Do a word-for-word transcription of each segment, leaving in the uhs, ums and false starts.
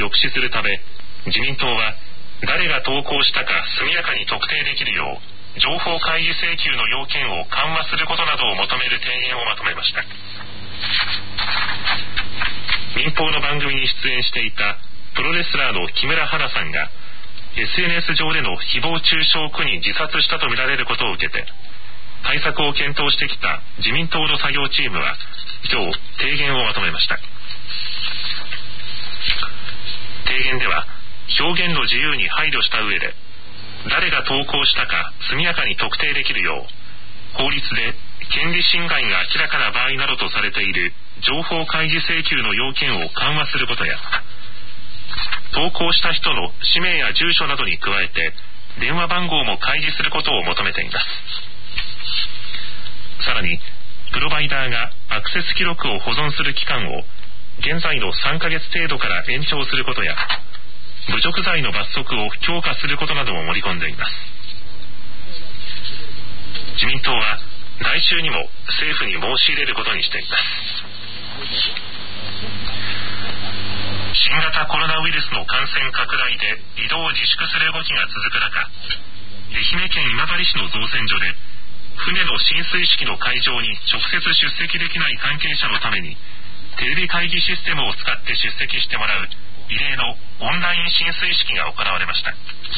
抑止するため、自民党は誰が投稿したか速やかに特定できるよう情報開示請求の要件を緩和することなどを求める提言をまとめました。民放の番組に出演していたプロレスラーの木村花さんが エスエヌエス 上での誹謗中傷を苦に自殺したとみられることを受けて、対策を検討してきた自民党の作業チームは今日提言をまとめました。提言では表現の自由に配慮した上で、誰が投稿したか速やかに特定できるよう法律で権利侵害が明らかな場合などとされている情報開示請求の要件を緩和することや、投稿した人の氏名や住所などに加えて電話番号も開示することを求めています。さらにプロバイダーがアクセス記録を保存する期間を現在のさんかげつ程度から延長することや、侮辱罪の罰則を強化することなども盛り込んでいます。自民党は来週にも政府に申し入れることにしています。新型コロナウイルスの感染拡大で移動を自粛する動きが続く中、愛媛県今治市の造船所で船の進水式の会場に直接出席できない関係者のためにテレビ会議システムを使って出席してもらう異例のオンライン進水式が行われました。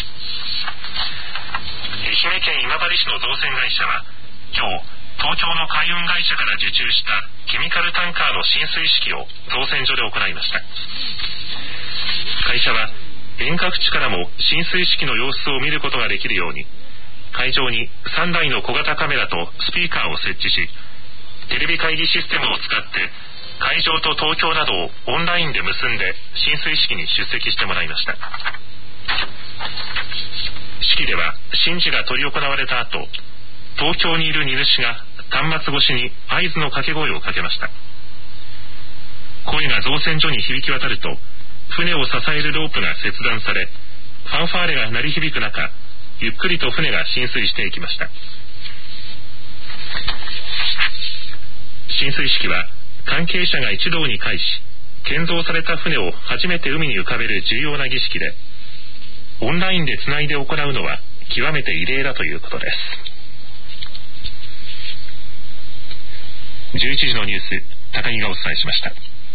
愛媛県今治市の造船会社は今日、東京の海運会社から受注したケミカルタンカーの進水式を造船所で行いました。会社は遠隔地からも進水式の様子を見ることができるように、会場にさんだいの小型カメラとスピーカーを設置し、テレビ会議システムを使って会場と東京などをオンラインで結んで進水式に出席してもらいました。式では神事が執り行われた後、東京にいる荷主が端末越しに合図の掛け声をかけました。声が造船所に響き渡ると、船を支えるロープが切断され、ファンファーレが鳴り響く中、ゆっくりと船が進水していきました。進水式は関係者が一堂に会し、建造された船を初めて海に浮かべる重要な儀式で、オンラインでつないで行うのは極めて異例だということです。じゅういちじのニュース、高木がお伝えしました。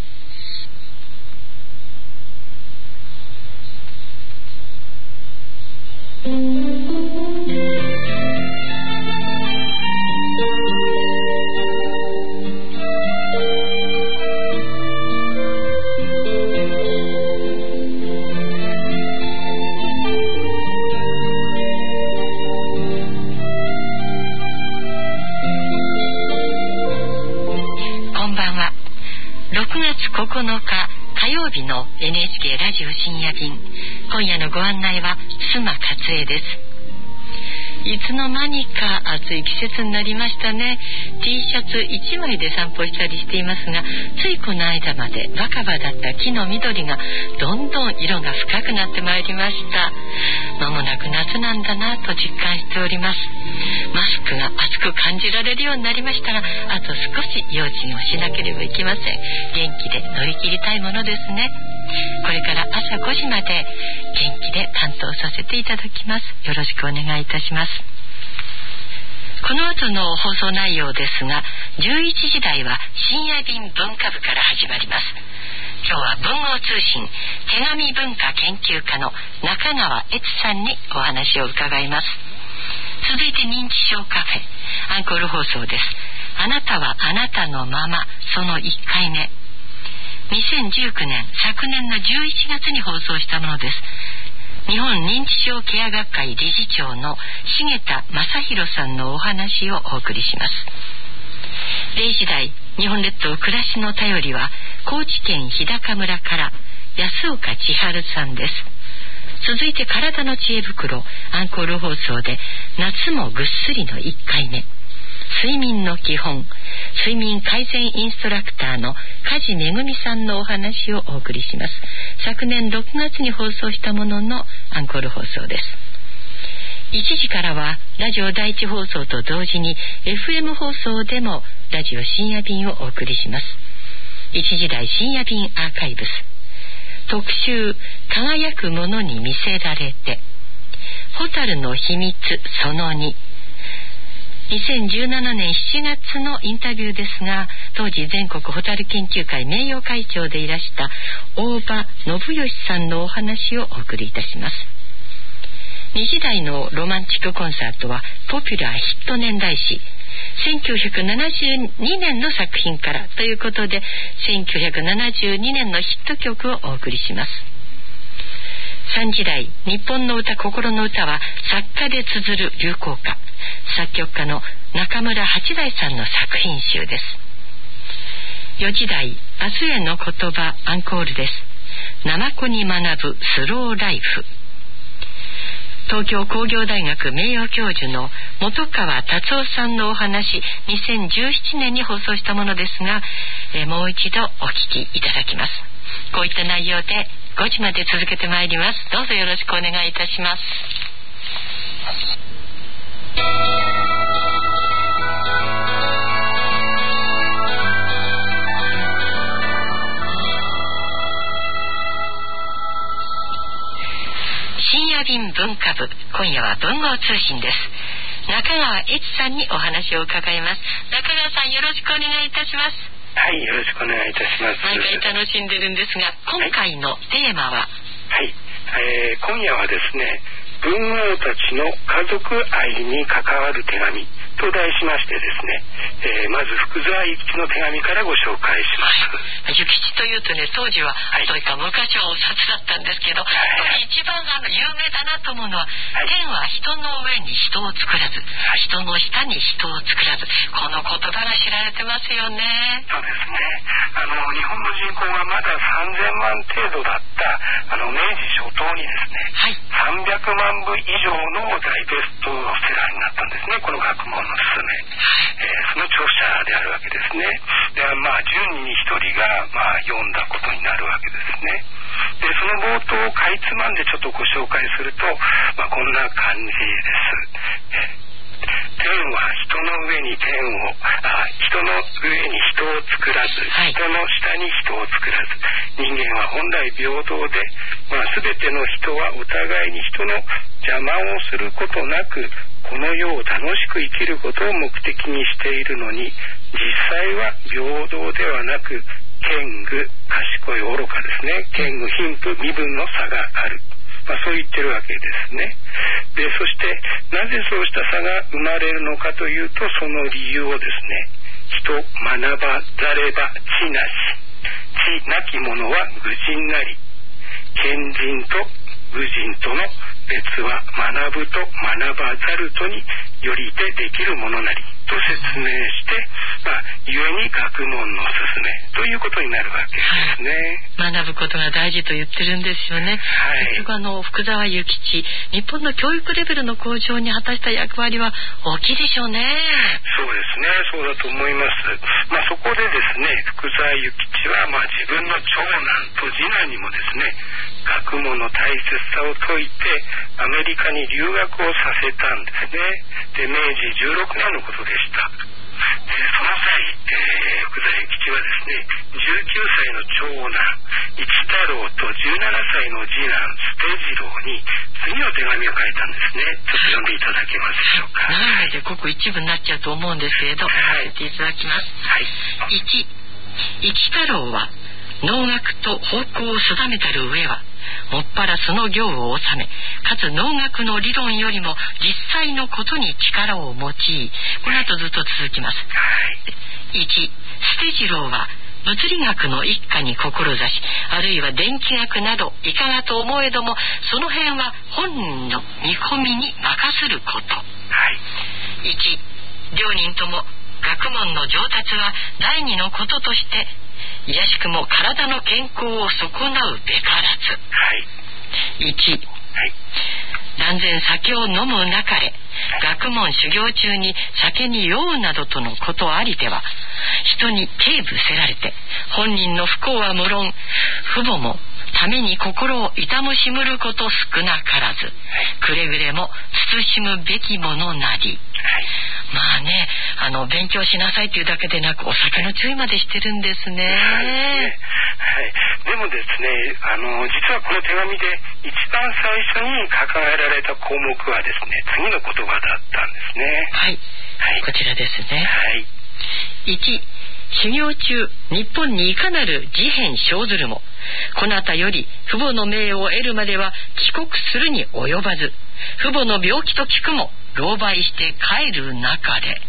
ここのか火曜日の エヌエイチケー ラジオ深夜便、今夜のご案内は須磨勝恵です。いつの間にか暑い季節になりましたね。 T シャツいちまいで散歩したりしていますが、ついこの間まで若葉だった木の緑がどんどん色が深くなってまいりました。間もなく夏なんだなと実感しております。マスクが暑く感じられるようになりましたが、あと少し用心をしなければいけません。元気で乗り切りたいものですね。これから朝ごじまで元気で担当させていただきます。よろしくお願いいたします。この後の放送内容ですが、じゅういちじ台は深夜便文化部から始まります。今日は文豪通信手紙文化研究家の中川悦さんにお話を伺います。続いて認知症カフェアンコール放送です。あなたはあなたのまま、そのいっかいめ、にせんじゅうきゅうねん、昨年のじゅういちがつに放送したものです。日本認知症ケア学会理事長の重田正弘さんのお話をお送りします。れいじ台日本列島暮らしの便りは高知県日高村から安岡千春さんです。続いて体の知恵袋アンコール放送で夏もぐっすりのいっかいめ、睡眠の基本睡眠改善インストラクターの梶めぐみさんのお話をお送りします。昨年ろくがつに放送したもののアンコール放送です。いちじからはラジオ第一放送と同時に エフエム 放送でもラジオ深夜便をお送りします。いちじ台深夜便アーカイブス、 特集輝くものに魅せられて、蛍の秘密そのに。にせんじゅうななねんしちがつのインタビューですが、当時全国蛍研究会名誉会長でいらした大場信義さんのお話をお送りいたします。にじだいのロマンチックコンサートはポピュラーヒット年代史、せんきゅうひゃくななじゅうにねんの作品からということで、せんきゅうひゃくななじゅうにねんのヒット曲をお送りします。さんじだい日本の歌心の歌は作家で綴る流行歌、作曲家の中村八大さんの作品集です。よじだい明日への言葉アンコールです。ナマコに学ぶスローライフ。東京工業大学名誉教授の本川達夫さんのお話、にせんじゅうななねんに放送したものですが、えもう一度お聞きいただきます。こういった内容でごじまで続けてまいります。どうぞよろしくお願いいたします。深夜便文化部、今夜は文豪通信です。中川悦さんにお話を伺います。中川さん、よろしくお願いいたします。 はい、よろしくお願いいたします。 毎回楽しんでるんですが、今回のテーマは、 はい、えー、今夜はですね、文豪たちの家族愛に関わる手紙と題しましてですね、えー、まず福沢諭吉の手紙からご紹介します。 はい、諭吉というとね、当時は、はい、というか昔はお札だったんですけど、はい、一番あの有名だなと思うのは、はい、天は人の上に人を作らず、はい、人の下に人を作らず、この言葉が知られてますよね。 そうですね。あの日本の人口がまださんぜんまん程度だったあの明治初頭にですね、はい、さんびゃくまんぶ以上の大ベストセラーになったんですね、この学問のすすめ、えー、その著者であるわけですね。で、まあじゅうにんにひとりが、まあ、読んだことになるわけですね。で、その冒頭をかいつまんでちょっとご紹介すると、まあ、こんな感じです。天は人の上に天をあ人の上に人を作らず、はい、人の下に人を作らず、人間は本来平等で、まあ、全ての人はお互いに人の邪魔をすることなくこの世を楽しく生きることを目的にしているのに、実際は平等ではなく賢愚賢い愚かですね、賢愚貧富身分の差がある、まあ、そう言ってるわけですね。で、そしてなぜそうした差が生まれるのかというと、その理由をですね、人学ばざれば知なし、知なき者は愚人なり、賢人と愚人との別は学ぶと学ばざるとによりてできるものなりと説明して、まあ、故に学問の勧めということになるわけですね。 はい、学ぶことが大事と言ってるんですよね。はい、結局あの福沢諭吉、日本の教育レベルの向上に果たした役割は大きいでしょうね。 そうですね、そうだと思います。まあ、そこでですね、福沢諭吉は、まあ、自分の長男と次男にもですね、学問の大切さを説いてアメリカに留学をさせたんですね。で、明治じゅうろくねんのことでした。で、その際、えー、福沢諭吉はですね、じゅうきゅうさいの長男一太郎とじゅうななさいの次男捨次郎に次の手紙を書いたんですね。ちょっと読んでいただけますでしょうか。 長いのでごく一部になっちゃうと思うんですけれど、はい、読ませていただきます。はい、いち一太郎は能楽と方向を定めたる上はもっぱらその行を収め、かつ能楽の理論よりも実際のことに力を用い、この後ずっと続きます。いち捨次郎は物理学の一家に志し、あるいは電気学などいかがと思えども、その辺は本人の見込みに任せること。はい、いち両人とも学問の上達は第二のこととしていやしくも体の健康を損なうべからず。はい、いち、はい、断然酒を飲むなかれ、学問修行中に酒に酔うなどとのことありでは、人に軽侮せられて本人の不幸は無論、父母もために心を痛むしむること少なからず、くれぐれも慎むべきものなり。まあね、あの勉強しなさいというだけでなくお酒の注意までしてるんですね。はい、 はい、でもですね、あの実はこの手紙で一番最初に掲げられた項目はですね、次の言葉だったんですね。 はい、はい、こちらですね。はい。いち、修行中日本にいかなる事変生ずるも、こなたより父母の命を得るまでは帰国するに及ばず、父母の病気と聞くも狼狽して帰る中で、はい、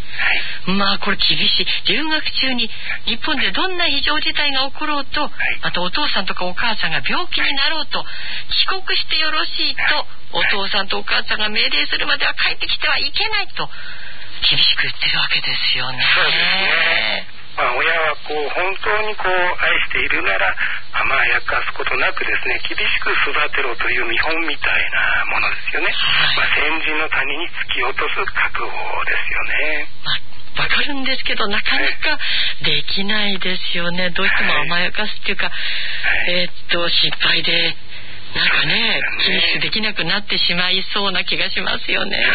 まあこれ厳しい。留学中に日本でどんな非常事態が起ころうと、はい、あとお父さんとかお母さんが病気になろうと、帰国してよろしいとお父さんとお母さんが命令するまでは帰ってきてはいけないと厳しく言ってるわけですよね。 そうですね。まあ、親はこう本当にこう愛しているなら、まあやかすことなくですね、厳しく育てろという見本みたいなものですよね。はい、まあ、先人の谷に突き落とす覚悟ですよね。 まあ、わかるんですけどなかなかできないですよね。どうしても甘やかすっていうか、はい、えー、っと心配でなんかね、厳しくできなくなってしまいそうな気がしますよね。はい。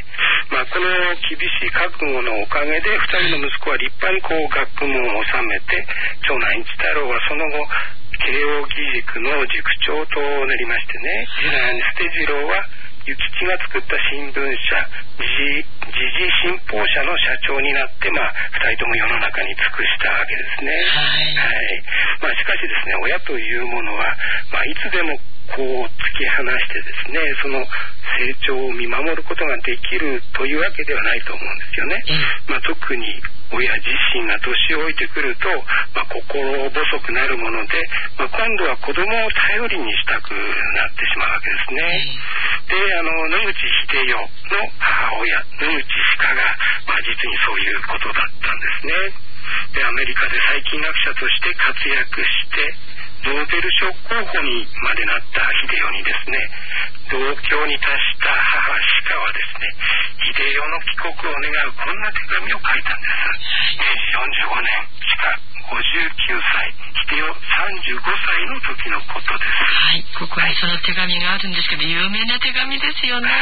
まあ、この厳しい覚悟のおかげでふたりの息子は立派にこう学問を収めて、長男一太郎はその後慶応義塾の塾長となりましてね、次男捨次郎は諭吉が作った新聞社時事新報社の社長になって、まあ、ふたりとも世の中に尽くしたわけですね。はい、はい。まあ、しかしですね、親というものは、まあ、いつでもこう突き放してですね、その成長を見守ることができるというわけではないと思うんですよね。うん、まあ、特に親自身が年老いてくると、まあ、心細くなるもので、まあ、今度は子供を頼りにしたくなってしまうわけですね。うん、で、あの野口英世の母親野口鹿が、まあ、実にそういうことだったんですね。で、アメリカで細菌学者として活躍してノーベル賞候補にまでなった秀夫にですね、同郷に達した母鹿はですね、秀夫の帰国を願うこんな手紙を書いたんです。めいじよんじゅうごねん、鹿ごじゅうきゅうさい、秀夫さんじゅうごさいの時のことです。 はい、ここにその手紙があるんですけど、有名な手紙ですよね。はい、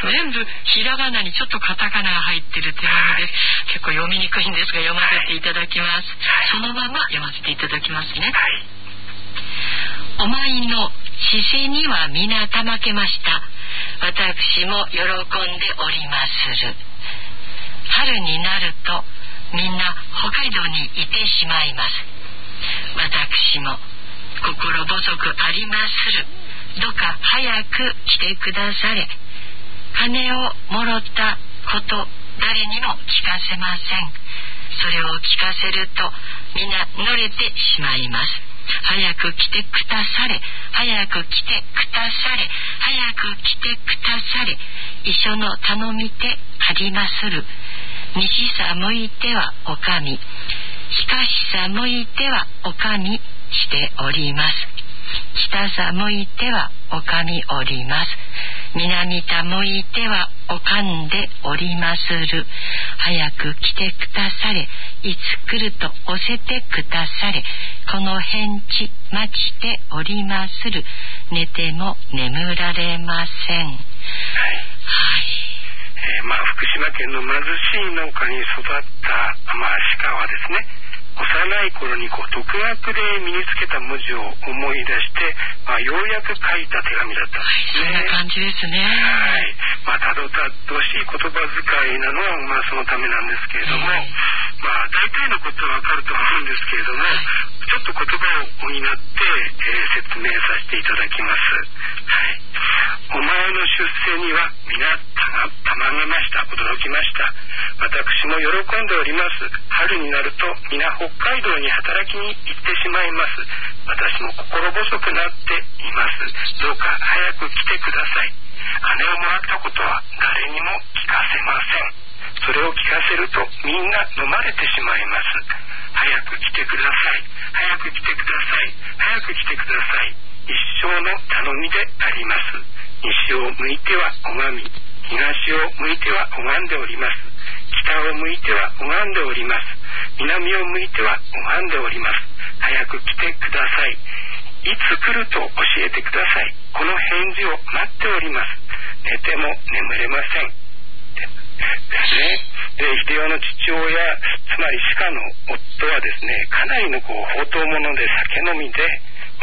全部ひらがなにちょっとカタカナが入ってる手紙です。はい、結構読みにくいんですが読ませていただきます。はい、そのまま読ませていただきますね。はい、お前の姿勢には皆たまけました。私も喜んでおりまする。春になるとみんな北海道にいてしまいます。私も心細くありまする。どうか早く来てくだされ。金をもろったこと誰にも聞かせません。それを聞かせるとみんな乗れてしまいます。早く来てくだされ。早く来てくだされ。早く来てくだされ。一緒の頼みてありまする。西さ向いてはおかみ、東さ向いてはおかみしております。北さ向いてはおかみおります。南た向いてはおかんでおりまする。早く来てくだされ。いつ来るとおせてくだされ。この返事待ちておりまする。寝ても眠られません。はい、はい。 えー、まあ福島県の貧しい農家に育った、まあ、鹿はですね、幼い頃にこう独学で身につけた文字を思い出して、まあ、ようやく書いた手紙だったんですね。 はい、そんな感じですね。 はい。まあ、たどたどしい言葉遣いなのは、まあ、そのためなんですけれども、はい、まあ、大体のことはわかると思うんですけれども、はい、ちょっと言葉を補って、えー、説明させていただきます。はい。お前の出世には皆たま、たまげました。驚きました。私も喜んでおります。春になると皆北海道に働きに行ってしまいます。私も心細くなっています。どうか早く来てください。姉をもらったことは誰にも聞かせません。それを聞かせるとみんな飲まれてしまいます。早く来てください。早く来てください。早く来てください。一生の頼みであります。西を向いては拝み、東を向いては拝んでおります。北を向いては拝んでおります。南を向いては拝んでおります。早く来てください。いつ来ると教えてください。この返事を待っております。寝ても眠れません。ですね。で、秀夫の父親、つまり鹿の夫はですね、かなりのこう放蕩者で酒飲みで、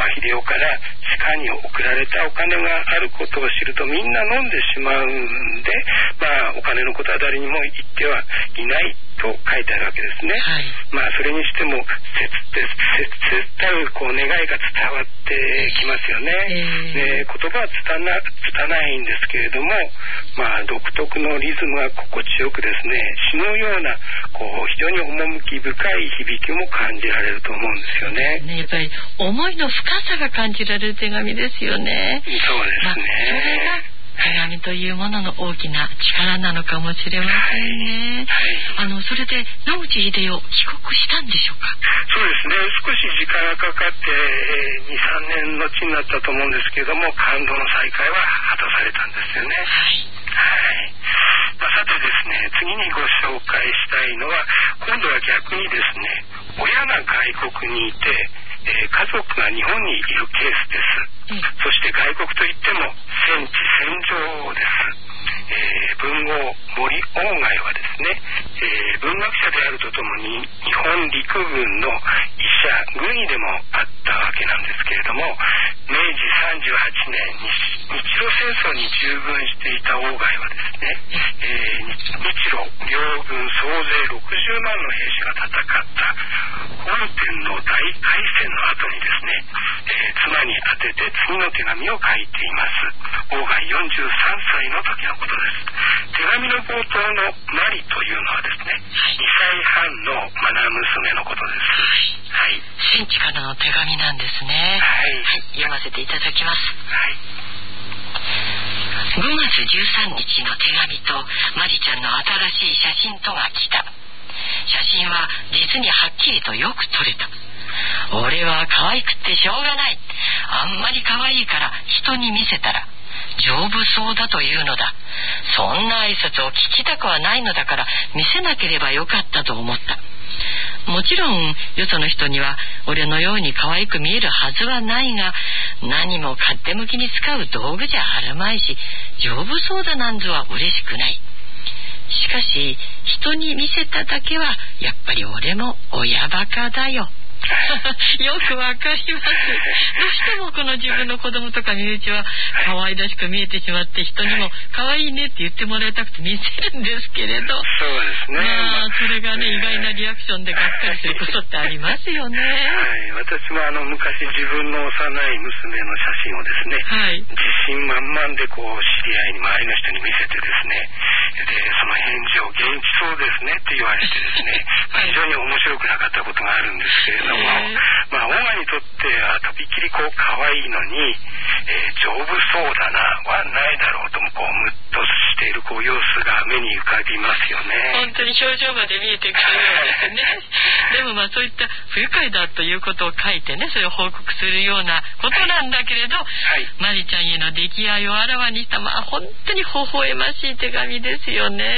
まあ、秀夫から鹿に送られたお金があることを知るとみんな飲んでしまうんで、まあ、お金のことは誰にも言ってはいないと書いてあるわけですね、はい、まあ、それにしても切切たるこう願いが伝わってきますよね、えー、で言葉はつたな、つたないんですけれども、まあ、独特のリズムが心地よくですね、詩のようなこう非常に趣深い響きも感じられると思うんですよね。 ね、やっぱり思いの深さが感じられる手紙ですよね。 そうですね、まあ、それが手紙というものの大きな力なのかもしれませんね、はいはい、あのそれで野口英世帰国したんでしょうか。 そうですね、少し時間がかかって、えー、にさんねんのちになったと思うんですけれども、感動の再会は果たされたんですよね、はいはい、まあ、さてですね、次にご紹介したいのは今度は逆にですね、親が外国にいて、えー、家族が日本にいるケースです、うん、そして外国といっても戦地戦場です、えー、文豪森鴎外はですね、えー、文学者であるとともに日本陸軍の医者軍医でもあったわけなんですけれども、めいじさんじゅうはちねん日露戦争に従軍していた鴎外はですね、えー、日露両軍総勢ろくじゅうまんの兵士が戦った本天の大海戦の後にですね、えー、妻に宛てて次の手紙を書いています。鴎外よんじゅうさんさいの時のことです。手紙の冒頭のマリというのはですね、にさいはんの愛娘のことです。はい。 戦地からの手紙なんですね。 はい。 はい、読ませていただきます。 はい。 ごがつじゅうさんにちの手紙とマリちゃんの新しい写真とが来た。写真は実にはっきりとよく撮れた。俺は可愛くってしょうがない。あんまり可愛いから人に見せたら丈夫そうだというのだ。そんな挨拶を聞きたくはないのだから見せなければよかったと思った。もちろんよその人には俺のように可愛く見えるはずはないが、何も勝手向きに使う道具じゃあるまいし、丈夫そうだなんぞは嬉しくない。しかし人に見せただけはやっぱり俺も親バカだよ。よくわかります。どうしてもこの自分の子供とか身内は可愛らしく見えてしまって、人にも可愛いねって言ってもらいたくて見せるんですけれど、 そうですね、 まあ、それがね、意外なリアクションでがっかりすることってありますよね。はい、 私もあの昔自分の幼い娘の写真をですね、はい、自信満々でこう知り合いに周りの人に見せてですね、でその返事を元気そうですねって言われてですね、はい、非常に面白くなかったことがあるんですけれども、まあ、鴎外にとってはとびっきりこう可愛いのに、えー、丈夫そうだなはないだろうともこうムッとしているこう様子が目に浮かびますよね。 本当に表情まで見えてくるようですね。でもまあそういった不愉快だということを書いてね、それを報告するようなことなんだけれど、はい、マリちゃんへの溺愛をあらわにした、まあ本当に微笑ましい手紙ですよね。はい、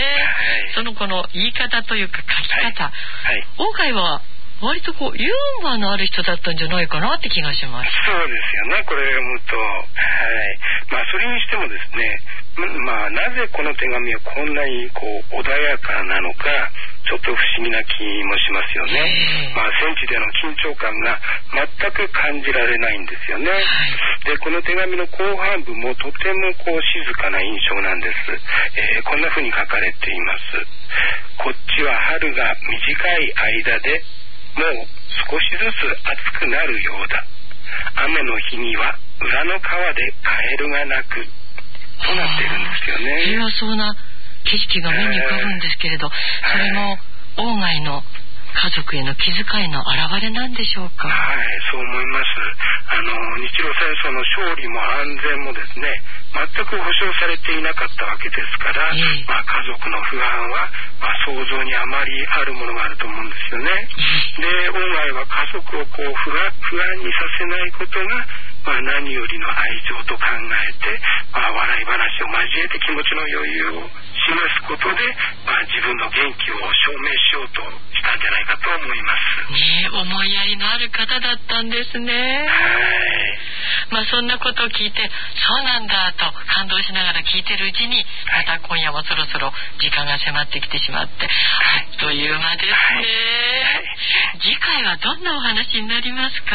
そのこの言い方というか書き方、はいはい、鴎外は割とこうユーモアのある人だったんじゃないかなって気がします。 そうですよね、これを読むと、はい、まあそれにしてもですね、まあなぜこの手紙はこんなにこう穏やかなのか、ちょっと不思議な気もしますよね。まあ戦地での緊張感が全く感じられないんですよね。はい、でこの手紙の後半部もとてもこう静かな印象なんです。えー、こんな風に書かれています。こっちは春が短い間でもう少しずつ暑くなるようだ。雨の日には裏の川でカエルが鳴くとなっているんですよね。 平和そうな景色が目に浮かぶんですけれど、えー、それも鴎外の家族への気遣いの表れなんでしょうか。 はい、そう思います。あの日露戦争の勝利も安全もですね、全く保証されていなかったわけですから、えーまあ、家族の不安は、まあ、想像にあまりあるものがあると思うんですよね。えー、で鴎外は家族をこう不安、不安にさせないことが、まあ、何よりの愛情と考えて、まあ、笑い話を交えて気持ちの余裕を示すことで、まあ、自分の元気を証明しようとしたんじゃないかと思います。 ねえ、思いやりのある方だったんですね。はい。まあそんなことを聞いて、そうなんだと感動しながら聞いてるうちに、また今夜もそろそろ時間が迫ってきてしまって、はい、あっという間ですね。はいはい、次回はどんなお話になりますか？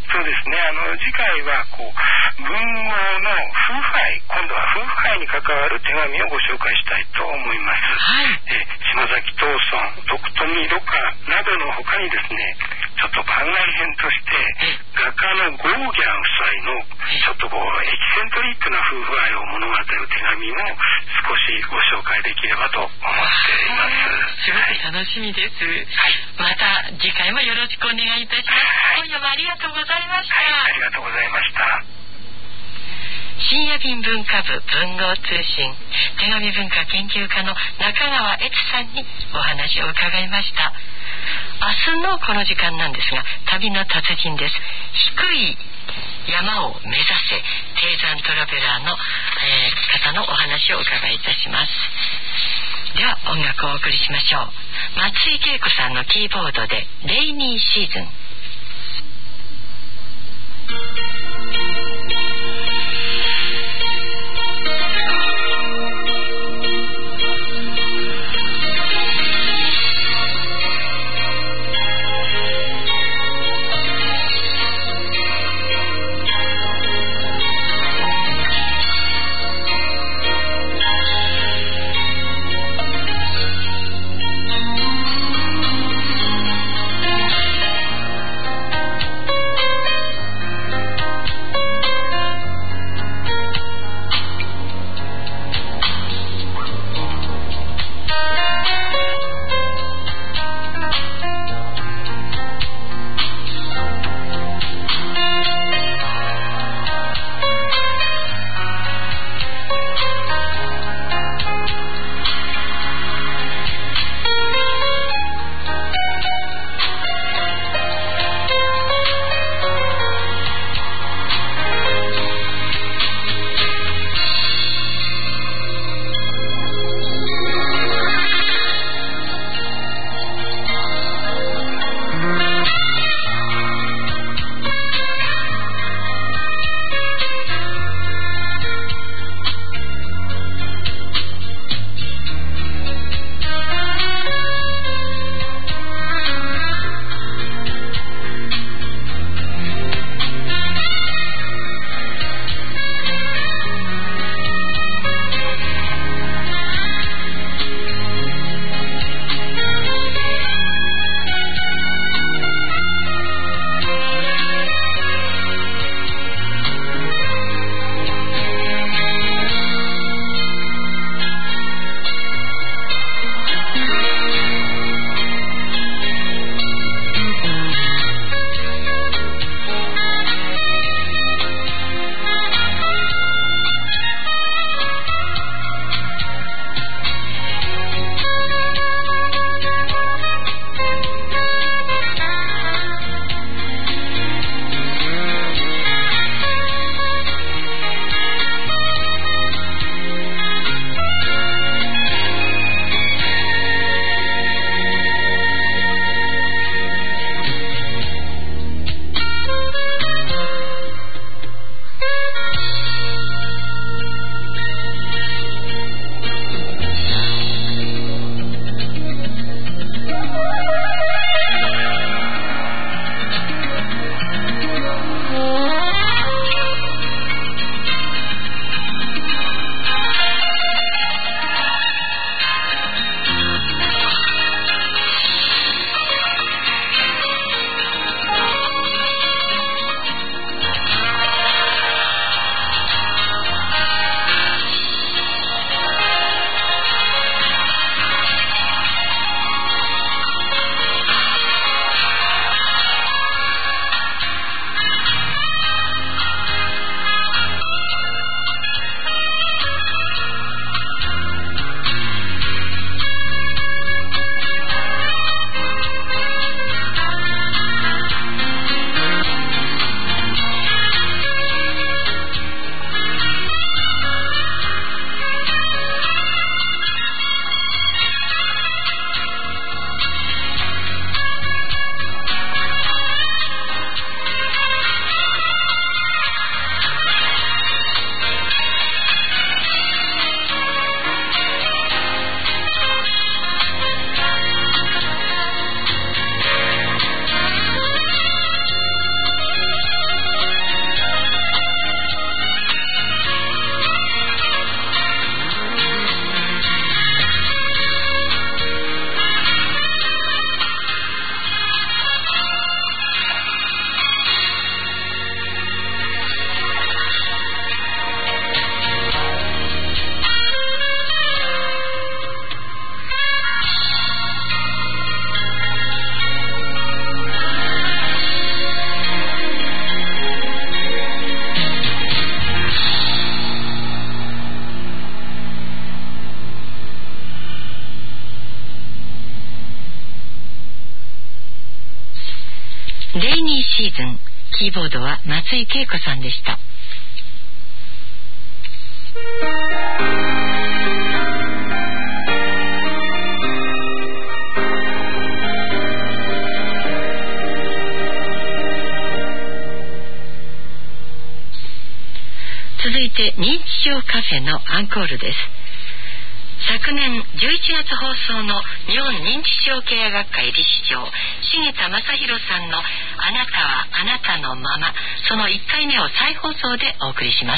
そうですね。あの次回はこう文豪の夫婦愛、今度は夫婦愛に関わる手紙をご紹介したいと思います。はい、え島崎藤村、徳富土家などの他にですね、ちょっと番外編として画家のゴーギャン夫妻のちょっとこうエキセントリックな夫婦愛を物語る手紙も少しご紹介できればと思っています。 すごく楽しみです。はい、また次回もよろしくお願いいたします。はい、今夜もありがとうございました。はい、 ありがとうございました。 深夜便文化部文豪通信手紙文化研究家の中川悦さんにお話を伺いました。明日のこの時間なんですが、旅の達人です。低い山を目指せ低山トラベラーの、えー、方のお話をお伺いいたします。では音楽をお送りしましょう。松井恵子さんのキーボードでレイニーシーズン。 ズン、キーボードは松井恵子さんでした。続いて認知症カフェのアンコールです。昨年じゅういちがつ放送の日本認知症ケア学会理事長重田正宏さんのあなたはあなたのまま、そのいっかいめを再放送でお送りします。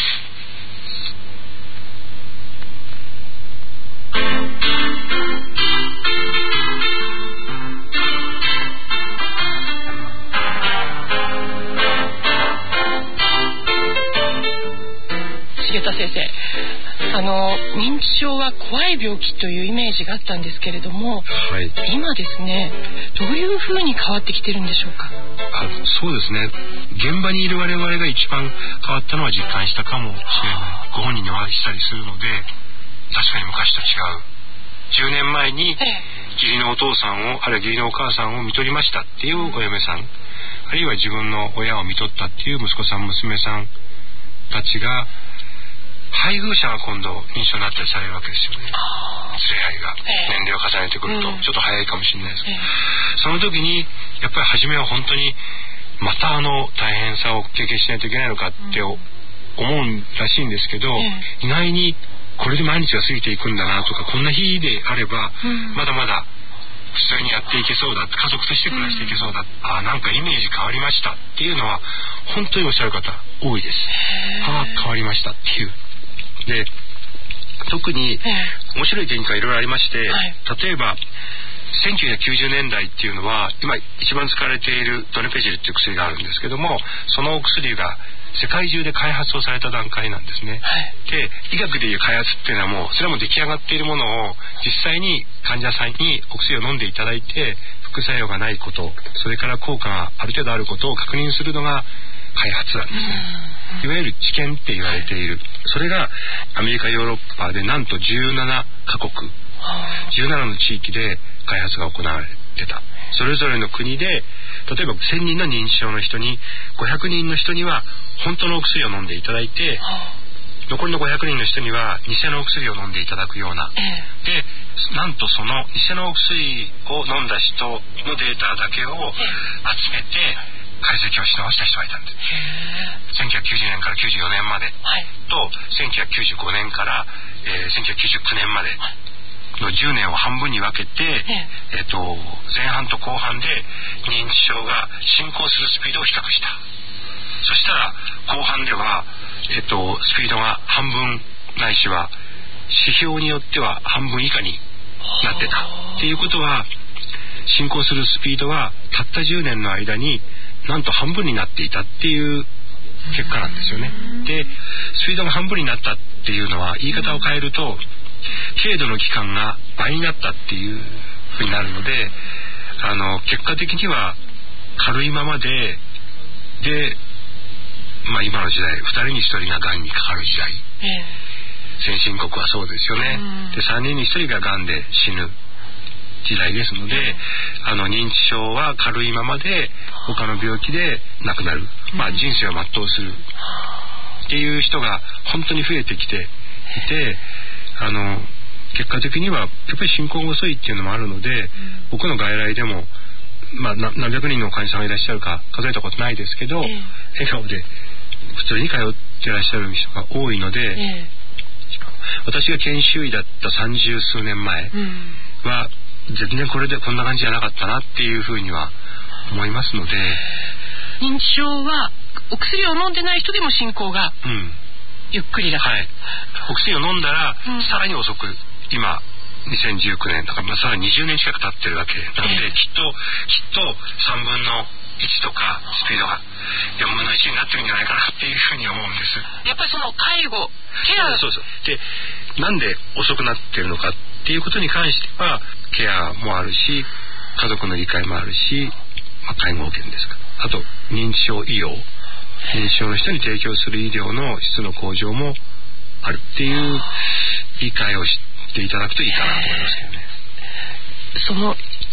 重田先生、あの認知症は怖い病気というイメージがあったんですけれども、 はい、 今ですね、どういうふうに変わってきてるんでしょうか。 あ、そうですね、現場にいる我々が一番変わったのは実感したかもしれない。ご本人にお会いしたりするので、確かに昔と違う。じゅうねんまえに義理のお父さんを、あるいは義理のお母さんを看取りましたっていうお嫁さん、あるいは自分の親を看取ったっていう息子さん娘さんたちが、配偶者が今度認知症になったりされるわけですよね。連れ合いが年齢を重ねてくるとちょっと早いかもしれないですけど、その時にやっぱり初めは本当にまたあの大変さを経験しないといけないのかって思うらしいんですけど、意外にこれで毎日が過ぎていくんだなとか、こんな日であればまだまだ普通にやっていけそうだ、家族として暮らしていけそうだ、あ、なんかイメージ変わりましたっていうのは本当におっしゃる方多いです。あ、変わりましたっていう。で、特に面白い研究がいろいろありまして、はい、例えばせんきゅうひゃくきゅうじゅうねんだいっていうのは今一番使われているドネペジルっていう薬があるんですけども、そのお薬が世界中で開発をされた段階なんですね、はい、で、医学でいう開発っていうのはもうそれはもう出来上がっているものを実際に患者さんにお薬を飲んでいただいて副作用がないこと、それから効果がある程度あることを確認するのが開発なんですね。いわゆる治験って言われている。それがアメリカヨーロッパでなんとじゅうななかこくじゅうななの地域で開発が行われてた。それぞれの国で例えばせんにんの認知症の人にごひゃくにんの人には本当のお薬を飲んでいただいて、残りのごひゃくにんの人には偽のお薬を飲んでいただくような、でなんとその偽のお薬を飲んだ人のデータだけを集めて解析をし直した人がいたんです。せんきゅうひゃくきゅうじゅうねんからきゅうじゅうよねんまでと、はい、せんきゅうひゃくきゅうじゅうごねんから、えー、せんきゅうひゃくきゅうじゅうきゅうねんまでのじゅうねんを半分に分けて、えー、と前半と後半で認知症が進行するスピードを比較した。そしたら後半では、えー、とスピードが半分ないしは指標によっては半分以下になってたっていうことは、進行するスピードはたったじゅうねんの間になんと半分になっていたっていう結果なんですよね。で、スピードが半分になったっていうのは言い方を変えると軽度の期間が倍になったっていうふうになるので、あの結果的には軽いままでで、まあ、今の時代ふたりにひとりががんにかかる時代、先進国はそうですよね。で、さんにんにひとりががんで死ぬ時代ですので、あの認知症は軽いままで他の病気で亡くなる、まあ、人生を全うするっていう人が本当に増えてきていて、あの結果的にはやっぱり進行が遅いっていうのもあるので、僕の外来でも、まあ、何百人の患者さんがいらっしゃるか数えたことないですけど、笑顔で普通に通ってらっしゃる人が多いので、私が研修医だった三十数年前は全然これでこんな感じじゃなかったなっていうふうには思いますので、 認知症はお薬を飲んでない人でも進行がゆっくりだ、 うん、はい、お薬を飲んだらさらに遅く、今にせんじゅうきゅうねんとか、まあ、さらににじゅうねん近く経ってるわけなので、えー、きっときっとさんぶんのいちとかスピードがよんぶんのいちになってるんじゃないかなっていうふうに思うんです。 やっぱりその介護ケア、 そうそうで、なんで遅くなってるのかっていうことに関してはケアもあるし、家族の理解もあるし、まあ、介護保険ですか、あと認知症医療、認知症の人に提供する医療の質の向上もあるっていう理解をしていただくといいかなと思いますけどね。 その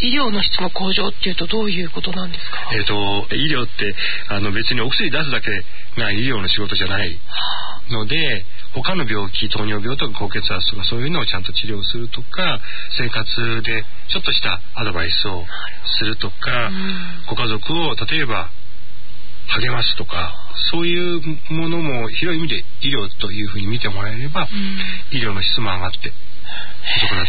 医療の質の向上っていうとどういうことなんですか？ えーと、医療ってあの別にお薬出すだけが医療の仕事じゃないので、他の病気、糖尿病とか高血圧とかそういうのをちゃんと治療するとか、生活でちょっとしたアドバイスをするとか、ご家族を例えば励ますとか、そういうものも広い意味で医療というふうに見てもらえれば、医療の質も上がって遅くなった。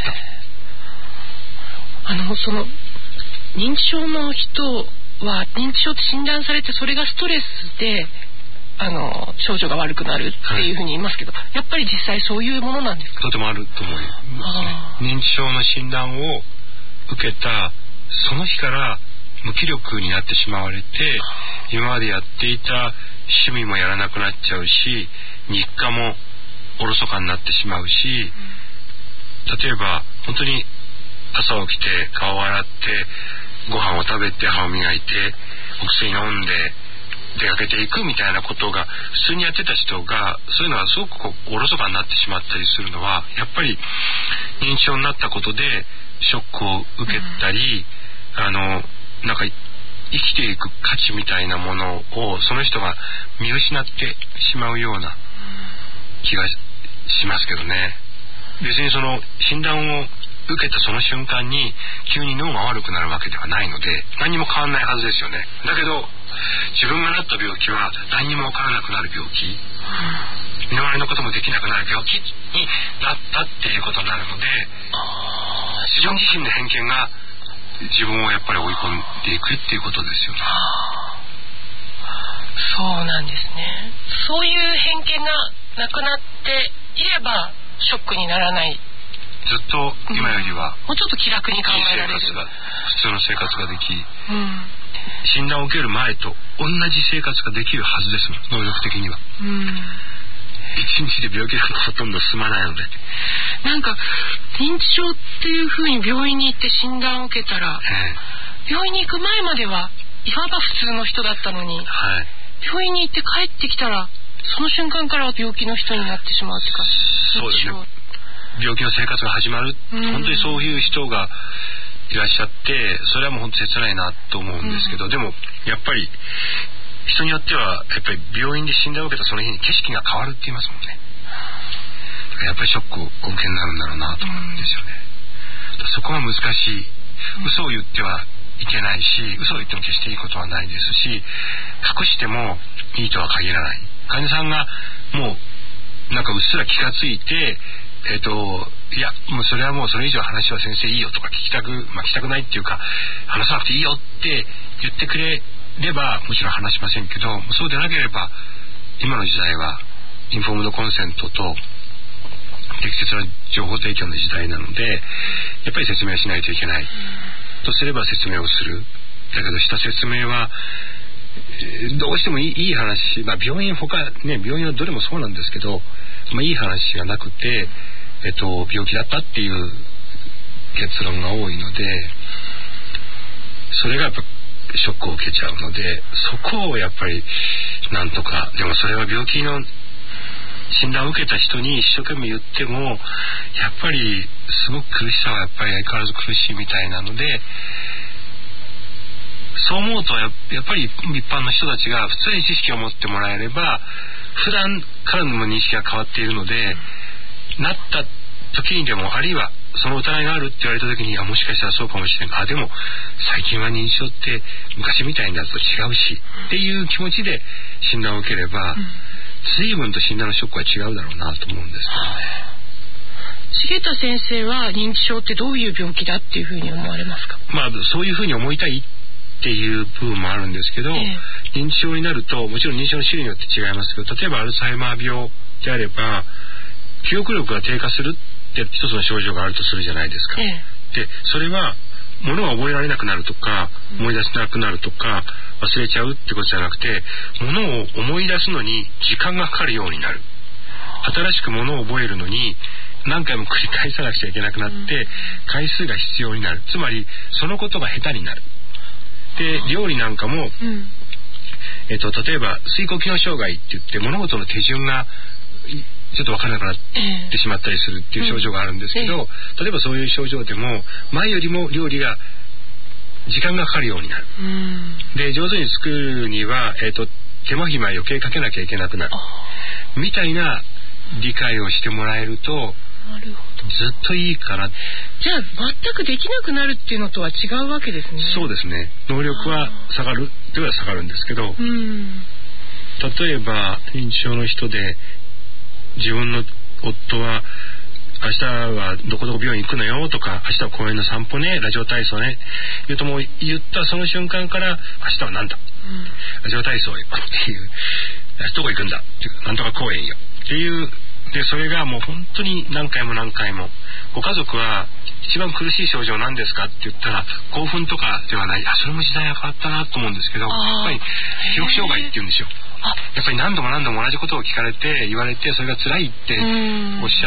あのその認知症の人は認知症って診断されて、それがストレスであの症状が悪くなるっていうふうに言いますけど、はい、やっぱり実際そういうものなんですか？ とてもあると思いますね。認知症の診断を受けたその日から無気力になってしまわれて、今までやっていた趣味もやらなくなっちゃうし、日課もおろそかになってしまうし、例えば本当に朝起きて顔を洗ってご飯を食べて歯を磨いてお薬飲んで出かけていくみたいなことが普通にやってた人が、そういうのはすごくこうおろそかになってしまったりするのは、やっぱり認知症になったことでショックを受けたり、うん、あのなんか生きていく価値みたいなものをその人が見失ってしまうような気がしますけどね。別にその診断を受けたその瞬間に急に脳が悪くなるわけではないので、何も変わらないはずですよね。だけど自分がなった病気は何にも分からなくなる病気、身の回りのこともできなくなる病気になったっていうことになるので、自分自身の偏見が自分をやっぱり追い込んでいくっていうことですよね。 そうなんですね。そういう偏見がなくなっていればショックにならない、 ずっと今よりは、 うん、もうちょっと気楽に考えられる、いい生活が普通の生活ができ、 うん、 診断を受ける前と同じ生活ができるはずですもん、能力的には、うん、一日で病気がほとんど進まないので。 なんか認知症っていうふうに病院に行って診断を受けたら、病院に行く前まではいわば普通の人だったのに、はい、病院に行って帰ってきたらその瞬間から病気の人になってしまうっていうか、 そうですね、病気の生活が始まる、うん、本当にそういう人がいらっしゃって、それはもう本当切ないなと思うんですけど、うん、でもやっぱり人によってはやっぱり病院で診断を受けたその日に景色が変わるって言いますもんね。だからやっぱりショックをお受けになるんだろうなと思うんですよね、うん、そこは難しい。嘘を言ってはいけないし、嘘を言っても決していいことはないですし、隠してもいいとは限らない。患者さんがもうなんかうっすら気がついて、えっといやもうそれはもうそれ以上話は先生いいよとか聞きたく、まあ、聞きたくないっていうか話さなくていいよって言ってくれればもちろん話しませんけど、そうでなければ今の時代はインフォームドコンセントと適切な情報提供の時代なので、やっぱり説明しないといけない、うん、とすれば説明をする。だけどした説明はどうしてもいい、いい話、まあ、病院他ね病院はどれもそうなんですけど、まあ、いい話がなくて、えっと、病気だったっていう結論が多いので、それがやっぱショックを受けちゃうので、そこをやっぱりなんとか。でもそれは病気の診断を受けた人に一生懸命言ってもやっぱりすごく苦しさはやっぱり相変わらず苦しいみたいなので、そう思うとやっぱり一般の人たちが普通に知識を持ってもらえれば、普段からの認識が変わっているので、なった時にでも、あるいはその疑いがあるって言われた時に、あもしかしたらそうかもしれない、あでも最近は認知症って昔みたいになると違うしっていう気持ちで診断を受ければ、うん、随分と診断のショックは違うだろうなと思うんですけどね。重田先生は認知症ってどういう病気だっていうふうに思われますか？ まあそういうふうに思いたいっていう部分もあるんですけど、ええ、認知症になるともちろん認知症の種類によって違いますけど、例えばアルツハイマー病であれば記憶力が低下するって一つの症状があるとするじゃないですか、ええ、でそれは物が覚えられなくなるとか思い出せなくなるとか忘れちゃうってことじゃなくて、物を思い出すのに時間がかかるようになる、新しく物を覚えるのに何回も繰り返さなくちゃいけなくなって回数が必要になる、つまりそのことが下手になる。で料理なんかも、うんえっと、例えば推敲機能障害って言って物事の手順がちょっと分からなくなってしまったりするっていう症状があるんですけど、えーうん、例えばそういう症状でも前よりも料理が時間がかかるようになる。で上手に作るには、えーと、手間暇余計かけなきゃいけなくなるみたいな理解をしてもらえると、 なるほど、 ずっといいかな。 じゃあ全くできなくなるっていうのとは違うわけですね。 そうですね。能力は下がるでは下がるんですけど、うん、例えば認知症の人で自分の夫は明日はどこどこ病院行くのよとか、明日は公園の散歩ね、ラジオ体操ね、言うともう言ったその瞬間から明日はなんだ、うん、ラジオ体操よっていう、どこ行くんだっていう、なんとか公園よっていう。でそれがもう本当に何回も何回も、ご家族は一番苦しい症状なんですかって言ったら興奮とかではない、あそれも時代が変わったなと思うんですけど、やっぱり記憶障害って言うんですよ。やっぱり何度も何度も同じことを聞かれて言われて、それが辛いっておっしゃって、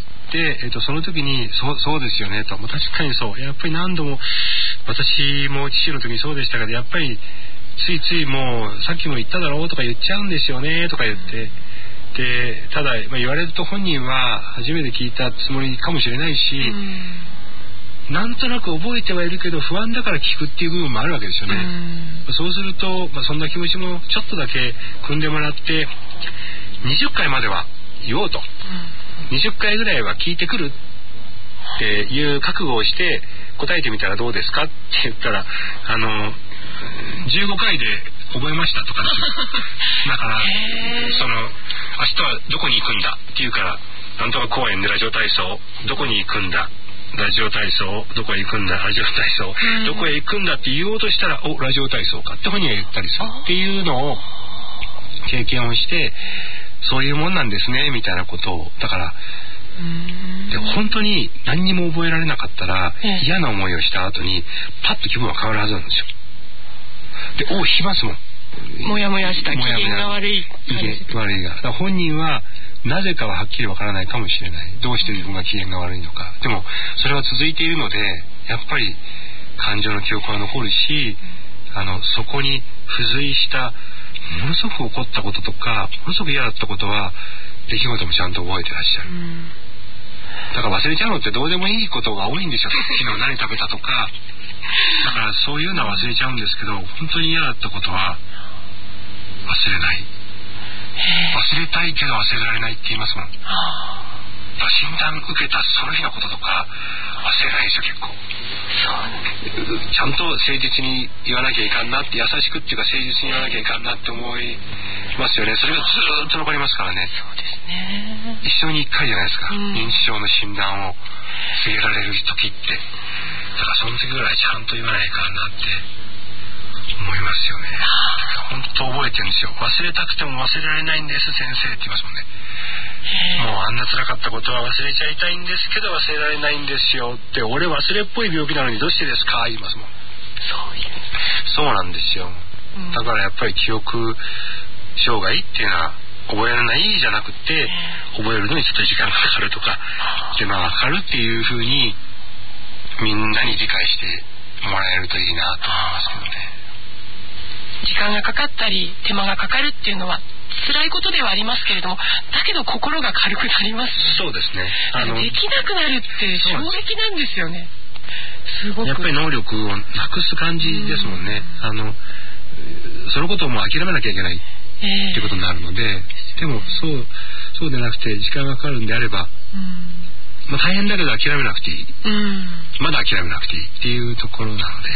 で、えー、とその時にそう、そうですよねと、もう確かにそう、やっぱり何度も私も父の時にそうでしたけど、やっぱりついついもうさっきも言っただろうとか言っちゃうんですよねとか言って、でただ、まあ、言われると本人は初めて聞いたつもりかもしれないし、うん、なんとなく覚えてはいるけど不安だから聞くっていう部分もあるわけですよね。うん、そうすると、まあ、そんな気持ちもちょっとだけ汲んでもらってにじゅっかいまでは言おうと、うん、にじゅっかいぐらいは聞いてくるっていう覚悟をして答えてみたらどうですかって言ったら、あのじゅうごかいで覚えましたとかだからその明日はどこに行くんだって言うから、なんとか公園でラジオ体操、どこに行くんだラジオ体操、どこへ行くんだラジオ体操、うん、どこへ行くんだって言おうとしたら、おラジオ体操かって本人が言ったりするっていうのを経験をして、そういうもんなんですねみたいなことを、だからで本当に何にも覚えられなかったら、ええ、嫌な思いをした後にパッと気分は変わるはずなんですよ。でお引きますもん、 もやもやした機嫌が悪い機嫌悪いが、だから本人はなぜかははっきりわからないかもしれない、どうして自分が機嫌が悪いのか。でもそれは続いているので、やっぱり感情の記憶は残るし、あのそこに付随したものすごく起こったこととか、ものすごく嫌だったことは出来事もちゃんと覚えてらっしゃる。だから忘れちゃうのってどうでもいいことが多いんですよ。昨日何食べたとか、だからそういうのは忘れちゃうんですけど、本当に嫌だったことは忘れない。忘れたいけど忘れられないって言いますもん。診断受けたその日のこととか忘れないですよ結構。ちゃんと誠実に言わなきゃいかんなって、優しくっていうか誠実に言わなきゃいかんなって思いますよね。それがずーっと残りますからね。 そうですね。 一生に一回じゃないですか、うん、認知症の診断を告げられる時って。だからその時ぐらいちゃんと言わないかんなって思いますよね。本当覚えてるんですよ。忘れたくても忘れられないんです先生って言いますもんね。もうあんな辛かったことは忘れちゃいたいんですけど忘れられないんですよって、俺忘れっぽい病気なのにどうしてですか言いますもん。 そういうそうなんですよ、うん、だからやっぱり記憶障害っていうのは覚えられないじゃなくて、覚えるのにちょっと時間がかかるとか手間がかかるっていう風にみんなに理解してもらえるといいなと思いますけどね。 時間がかかったり手間がかかるっていうのは辛いことではありますけれども、だけど心が軽くなりますね。 そうですね。 あのできなくなるって衝撃なんですよね。すごくやっぱり能力をなくす感じですもんね。うん、あのそのことをもう諦めなきゃいけないっていうことになるので、えー、でもそうそうでなくて時間がかかるんであれば、うんまあ、大変だけど諦めなくていい、うん、まだ諦めなくていいっていうところなので、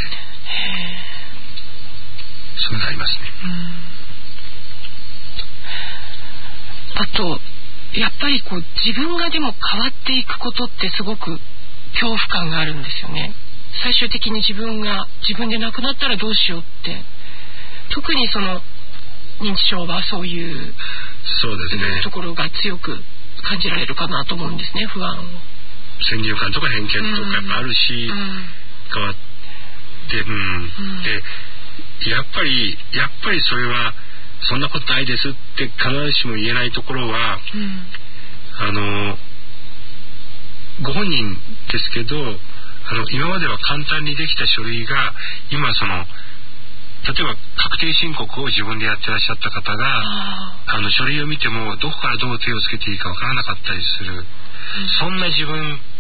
そうなりますね。 うん、あとやっぱりこう自分がでも変わっていくことってすごく恐怖感があるんですよね。最終的に自分が自分で亡くなったらどうしようって、特にその認知症はそういうそうですねところが強く感じられるかなと思うんですね。不安を、 先入観とか偏見とかやっぱあるし、うん、変わってうん、うん、でやっぱりやっぱりそれはそんなことないですって必ずしも言えないところは、うん、あのご本人ですけど、あの今までは簡単にできた書類が今その例えば確定申告を自分でやってらっしゃった方が あ, あの書類を見てもどこからどう手をつけていいかわからなかったりする、うん、そんな自分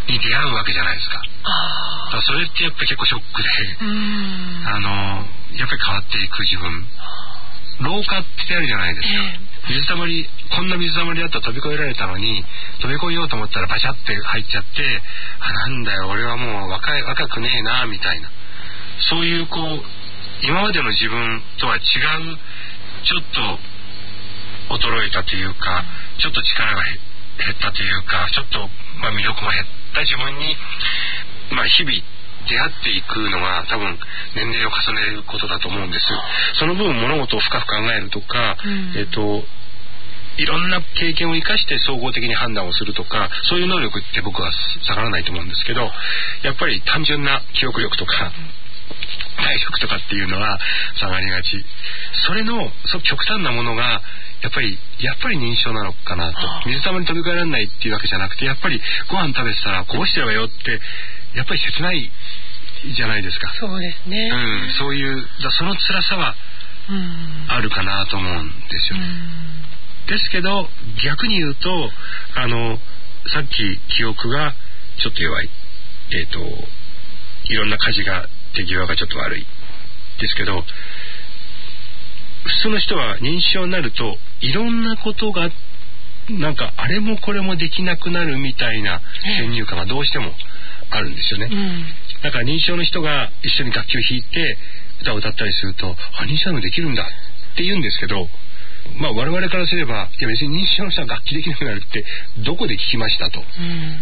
に出会うわけじゃないですか。あだからそれってやっぱり結構ショックで、うんあのやっぱり変わっていく自分、廊下ってあるじゃないですか、えー、水たまり、こんな水たまりだったら飛び越えられたのに飛び越えようと思ったらバシャって入っちゃって、あなんだよ俺はもう若い若くねえなみたいな、そういうこう今までの自分とは違うちょっと衰えたというか、ちょっと力が減ったというか、ちょっと、まあ、魅力も減った自分に、まあ、日々出会っていくのが多分年齢を重ねることだと思うんです。その分物事を深く考えるとか、うん、えっといろんな経験を生かして総合的に判断をするとか、そういう能力って僕は下がらないと思うんですけど、やっぱり単純な記憶力とか、体力とかっていうのは下がりがち。それのそ極端なものがやっぱりやっぱり認知症なのかなと。水たまり飛び越えられないっていうわけじゃなくて、やっぱりご飯食べてたらこうしてればよってやっぱり切ないじゃないですか。 そうですね、 うん、そういうだその辛さはあるかなと思うんですよね。ですけど逆に言うと、あのさっき記憶がちょっと弱い、えーといろんな家事が手際がちょっと悪いですけど、普通の人は認知症になるといろんなことがなんかあれもこれもできなくなるみたいな先入観がどうしてもあるんですよね、うん、だから認知症の人が一緒に楽器を弾いて歌を歌ったりすると、あ認知症でもできるんだって言うんですけど、まあ我々からすれば、いや別に認知症の人は楽器できなくなるってどこで聞きましたと、うん、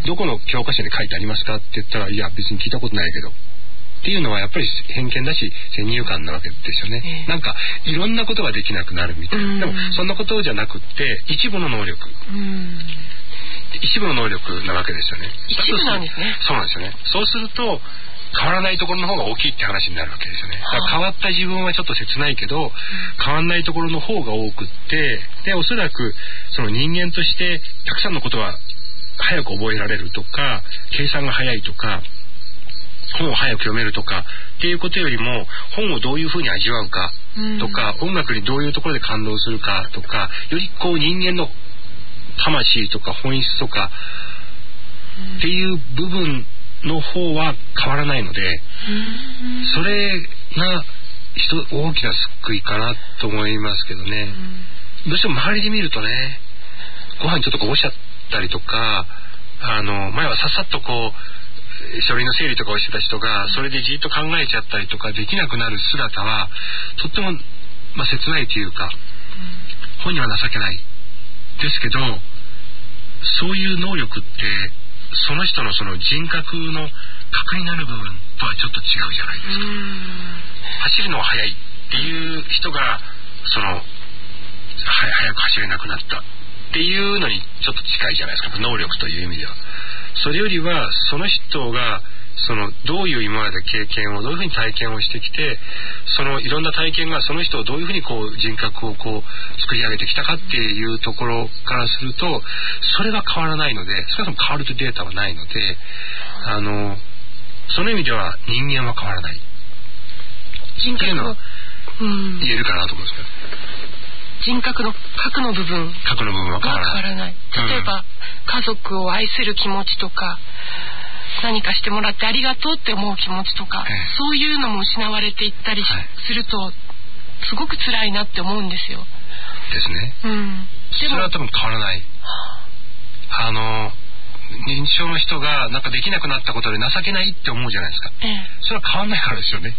どこの教科書に書いてありますかって言ったら、いや別に聞いたことないけどっていうのはやっぱり偏見だし先入観なわけですよね、えー、なんかいろんなことができなくなるみたいな、うん、でもそんなことじゃなくって一部の能力、うん、一部の能力なわけですよね。 一部なんですね。 そうなんですよね。そうすると変わらないところの方が大きいって話になるわけですよね。だから変わった自分はちょっと切ないけど、うん、変わらないところの方が多くって、でおそらくその人間としてたくさんのことは早く覚えられるとか、計算が早いとか、本を早く読めるとかっていうことよりも、本をどういうふうに味わうかとか、うん、音楽にどういうところで感動するかとか、よりこう人間の魂とか本質とかっていう部分の方は変わらないので、うん、それが大きな救いかなと思いますけどね、うん、どうしても周りで見るとね、ご飯ちょっとこぼしちゃったりとか、あの前はさっさっとこう書類の整理とかをしてた人がそれでじっと考えちゃったりとかできなくなる姿はとっても、まあ、切ないというか、本には情けないですけど、そういう能力ってその人のその人格の核になる部分とはちょっと違うじゃないですか。走るのは速いっていう人がその早く走れなくなったっていうのにちょっと近いじゃないですか、能力という意味では。それよりはその人がそのどういう今まで経験をどういうふうに体験をしてきて、そのいろんな体験がその人をどういうふうにこう人格をこう作り上げてきたかっていうところからすると、それが変わらないので、それとも変わるというデータはないので、あのその意味では人間は変わらない人格の言えるかなと思うんですけど、 人格の核の部分核の部分は変わらない。 例えば、うん、家族を愛する気持ちとか、何かしてもらってありがとうって思う気持ちとか、ええ、そういうのも失われていったりすると、はい、すごく辛いなって思うんですよ。 ですね、うん、でもそれは多分変わらない。あの認知症の人がなんかできなくなったことで情けないって思うじゃないですか、ええ、それは変わらないからですよね、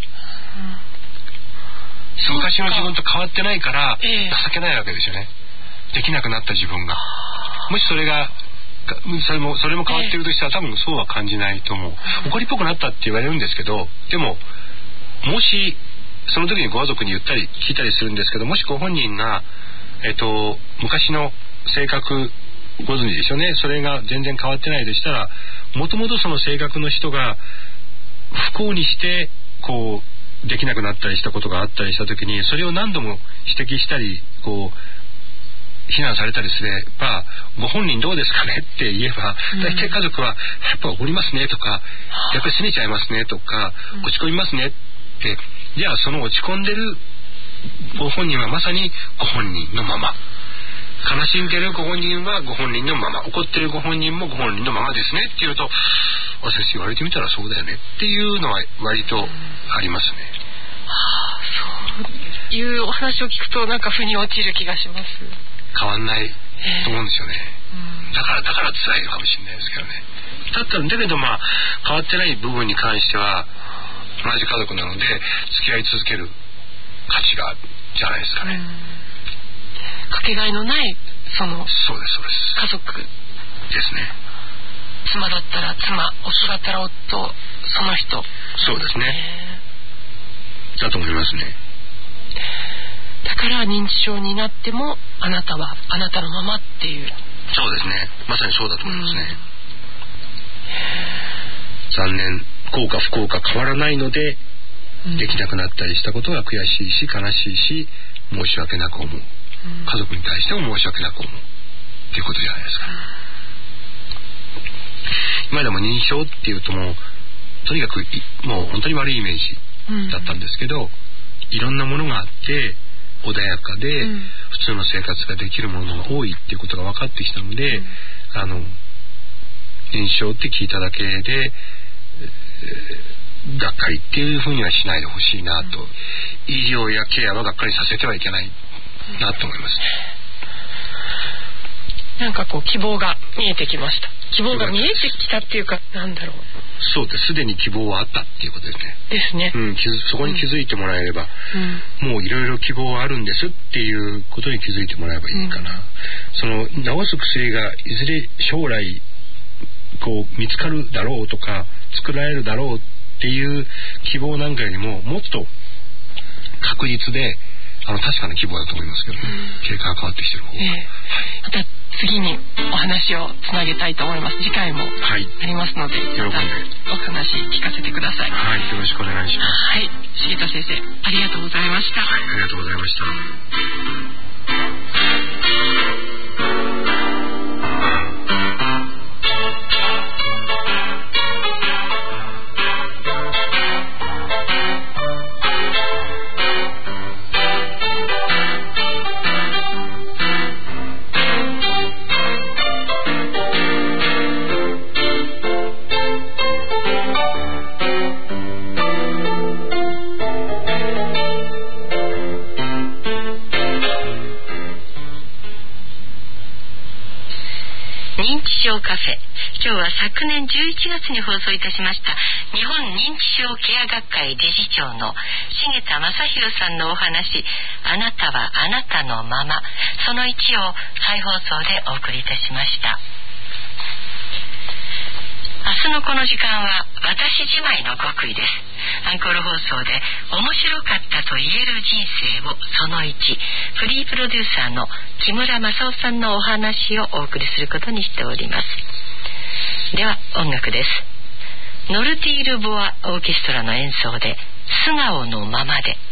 うん、昔の自分と変わってないから情けないわけですよね、ええ、できなくなった自分が。もしそれがそれもそれも変わってるとしたら、多分そうは感じないと思う。怒りっぽくなったって言われるんですけど、でももしその時にご家族に言ったり聞いたりするんですけど、もしご本人が、えっと、昔の性格ご存知でしょうね、それが全然変わってないでしたら、もともとその性格の人が不幸にしてこうできなくなったりしたことがあったりした時に、それを何度も指摘したりこう非難されたりすれば、ご本人どうですかねって言えば、大体家族はやっぱ怒りますねとか、やっぱり拗ねちゃいますねとか、落ち込みますねって、じゃあその落ち込んでるご本人はまさにご本人のまま、 悲しんでるご本人はご本人のまま、怒ってるご本人もご本人のままですねっていうと、あ、先生言われてみたらそうだよねっていうのは割とありますね。 はあ、そういうお話を聞くとなんか腑に落ちる気がします。 変わんないと思うんですよね、えー、だからだから辛いかもしれないですけどね。だったんだけど、まあ変わってない部分に関しては同じ家族なので付き合い続ける価値があるじゃないですかね。 かけがえのないそのそうですそうです家族ですね。 妻だったら妻、夫だったら夫、その人。 そうですね、だと思いますね。 だから認知症になってもあなたはあなたのままっていう。 そうですね、まさにそうだと思いますね、うん、残念、幸か不幸か変わらないので、うん、できなくなったりしたことは悔しいし悲しいし申し訳なく思う、うん、家族に対しても申し訳なく思うっていうことじゃないですか、うん、今でも認知症っていうともうとにかくもう本当に悪いイメージだったんですけど、うん、いろんなものがあって穏やかで、うん、普通の生活ができるものが多いっていうことが分かってきたので、うん、あの認知症って聞いただけで、えー、がっかりっていうふうにはしないでほしいなと、うん、医療やケアはがっかりさせてはいけないなと思います、 うん、なんかこう希望が見えてきました。希望が見えてきたっていうか、なんだろう、 そうです、すでに希望はあったっていうことですね。 ですね、 うん、そこに気づいてもらえれば、うん、もういろいろ希望はあるんですっていうことに気づいてもらえばいいかな、うん、その治す薬がいずれ将来こう見つかるだろうとか作られるだろうっていう希望なんかよりももっと確実であの確かな希望だと思いますけどね、うん、経過が変わってきてる方が、えーはい、 また次にお話をつなげたいと思います。次回もありますので、はい、 喜んでお話聞かせてください。 はい、よろしくお願いします。 はい、重田先生ありがとうございました。 はい、ありがとうございました。 カフェ、今日は昨年じゅういちがつに放送いたしました日本認知症ケア学会理事長の重田正弘さんのお話、あなたはあなたのまま、そのいちを再放送でお送りいたしました。明日のこの時間は私自前の極意です。アンコール放送で面白かったと言える人生をそのいち、フリープロデューサーの木村正夫さんのお話をお送りすることにしております。では音楽です。ノルティール・ボアオーケストラの演奏で素顔のままで。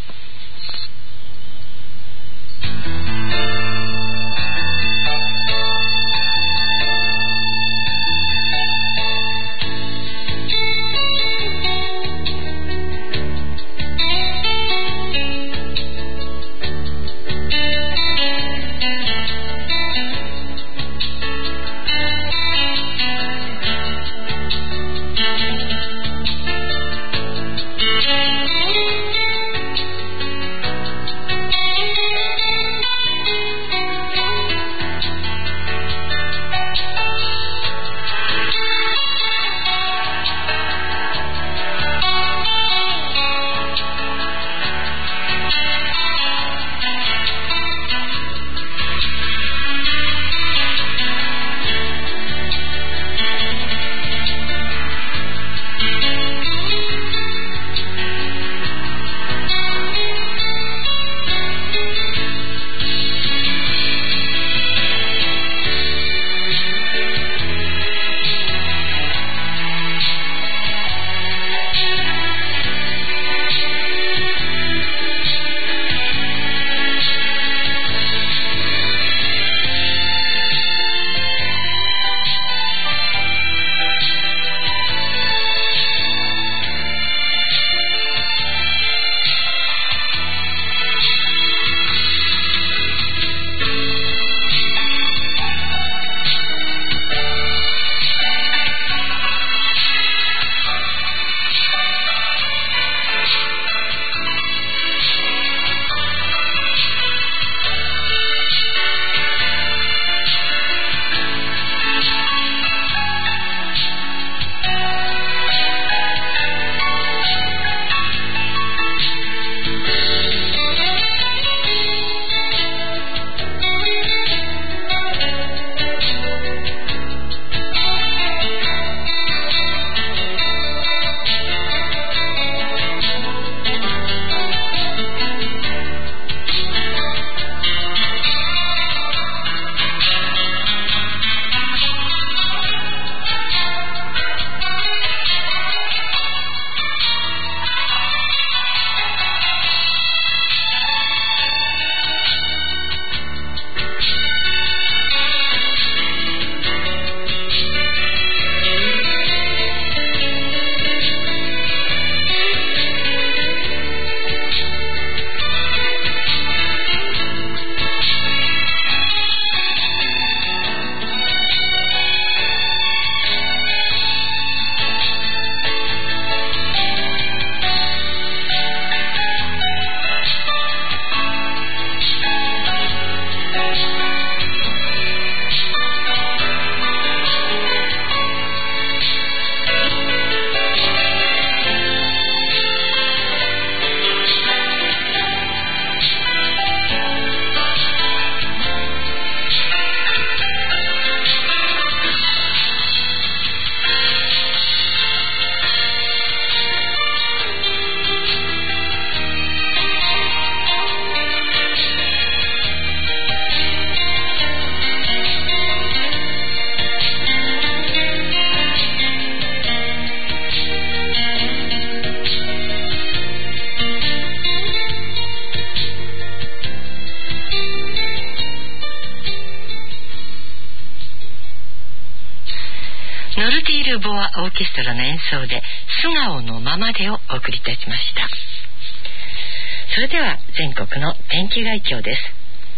ノルティール・ボア・オーケストラの演奏で素顔のままでをお送りいたしました。それでは全国の天気概況です。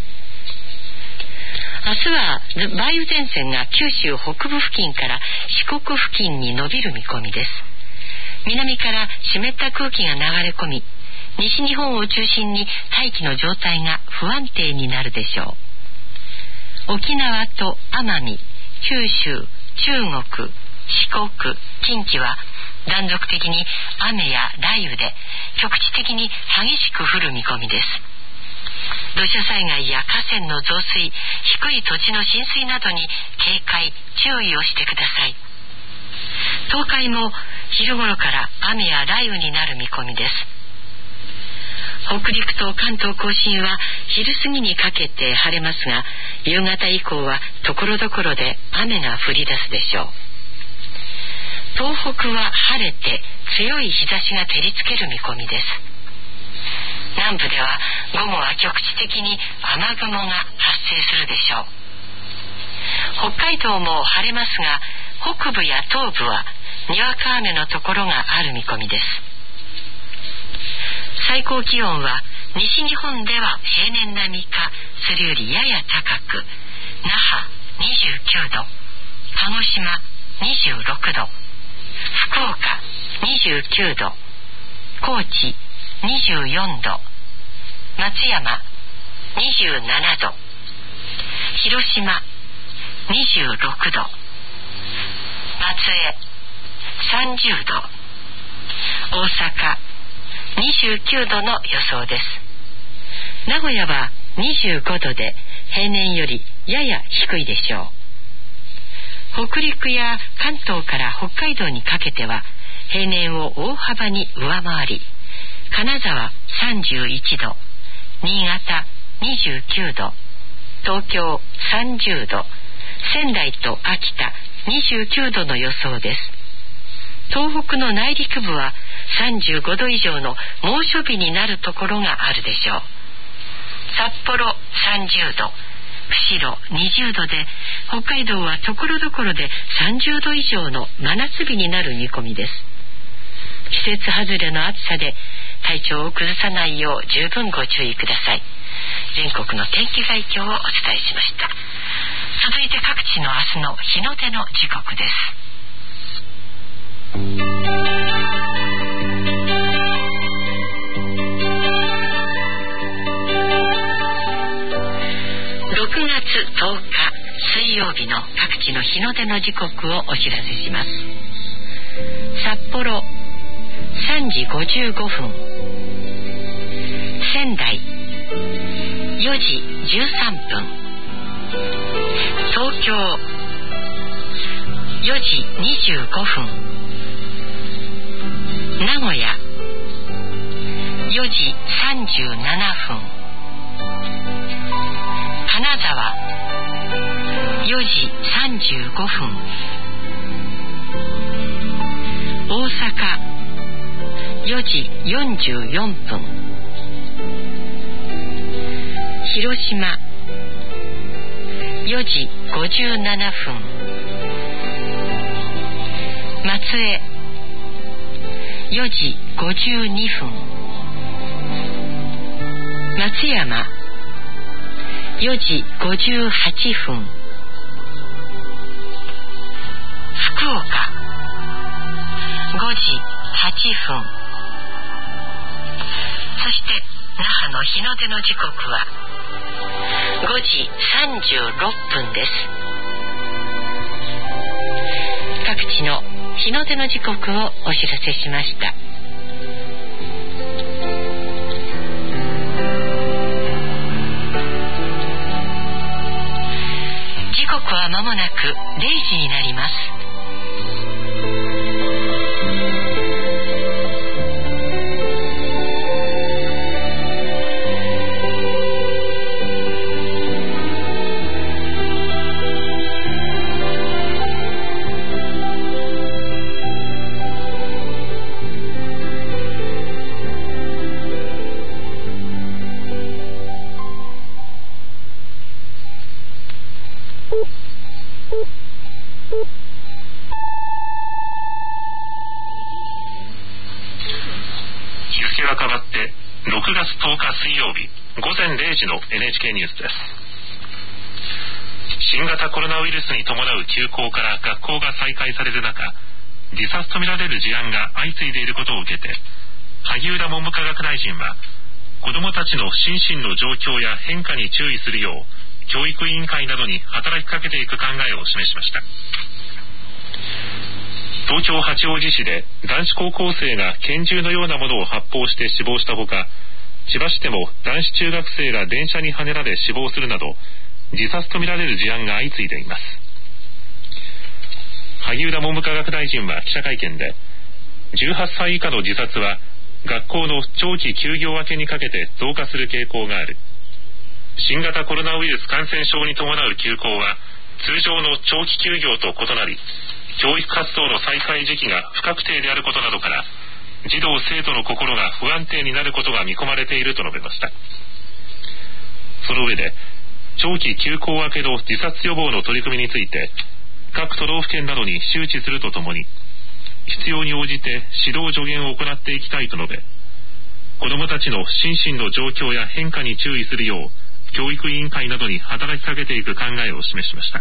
明日は梅雨前線が九州北部付近から四国付近に伸びる見込みです。南から湿った空気が流れ込み、西日本を中心に大気の状態が不安定になるでしょう。沖縄と奄美、九州、中国、四国、近畿は断続的に雨や雷雨で局地的に激しく降る見込みです。土砂災害や河川の増水、低い土地の浸水などに警戒・注意をしてください。東海も昼頃から雨や雷雨になる見込みです。北陸と関東甲信は昼過ぎにかけて晴れますが、夕方以降は所々で雨が降り出すでしょう。東北は晴れて強い日差しが照りつける見込みです。南部では午後は局地的に雨雲が発生するでしょう。北海道も晴れますが、北部や東部はにわか雨のところがある見込みです。最高気温は西日本では平年並みかそれよりやや高く、那覇にじゅうきゅうど、鹿児島にじゅうろくど、福岡にじゅうきゅうど、高知にじゅうよんど、松山にじゅうななど、広島にじゅうろくど、松江さんじゅうど、大阪にじゅうきゅうどの予想です。名古屋はにじゅうごどで平年よりやや低いでしょう。北陸や関東から北海道にかけては平年を大幅に上回り、金沢さんじゅういちど、新潟にじゅうきゅうど、東京さんじゅうど、仙台と秋田にじゅうきゅうどの予想です。東北の内陸部はさんじゅうごど以上の猛暑日になるところがあるでしょう。札幌さんじゅうど、釧路にじゅうどで、北海道はところどころでさんじゅうど以上の真夏日になる見込みです。季節外れの暑さで体調を崩さないよう十分ご注意ください。全国の天気概況をお伝えしました。続いて各地の明日の日の出の時刻です。ろくがつとおか水曜日の各地の日の出の時刻をお知らせします。札幌さんじごじゅうごふん、仙台よじじゅうさんぷん、東京よじにじゅうごふん、名古屋よじさんじゅうななふん、金沢よじさんじゅうごふん、大阪よじよんじゅうよんぷん、広島よじごじゅうななふん、松江よじごじゅうにふん、松山よじごじゅうはちふん、福岡ごじはちふん、そして那覇の日の出の時刻はごじさんじゅうろっぷんです。各地の日の出の時刻をお知らせしました。時刻は間もなくれいじになります。 くがつとおか水曜日ごぜんれいじの エヌエイチケー ニュースです。新型コロナウイルスに伴う休校から学校が再開される中、自殺とみられる事案が相次いでいることを受けて、萩生田文部科学大臣は子どもたちの心身の状況や変化に注意するよう教育委員会などに働きかけていく考えを示しました。東京八王子市で男子高校生が拳銃のようなものを発砲して死亡したほか、千葉市でも男子中学生が電車にはねられ死亡するなど自殺とみられる事案が相次いでいます。萩生田文部科学大臣は記者会見で、じゅうはっさい以下の自殺は学校の長期休業明けにかけて増加する傾向がある。新型コロナウイルス感染症に伴う休校は通常の長期休業と異なり、教育活動の再開時期が不確定であることなどから児童生徒の心が不安定になることが見込まれていると述べました。その上で、長期休校明けの自殺予防の取り組みについて各都道府県などに周知するとともに、必要に応じて指導助言を行っていきたいと述べ、子どもたちの心身の状況や変化に注意するよう教育委員会などに働きかけていく考えを示しました。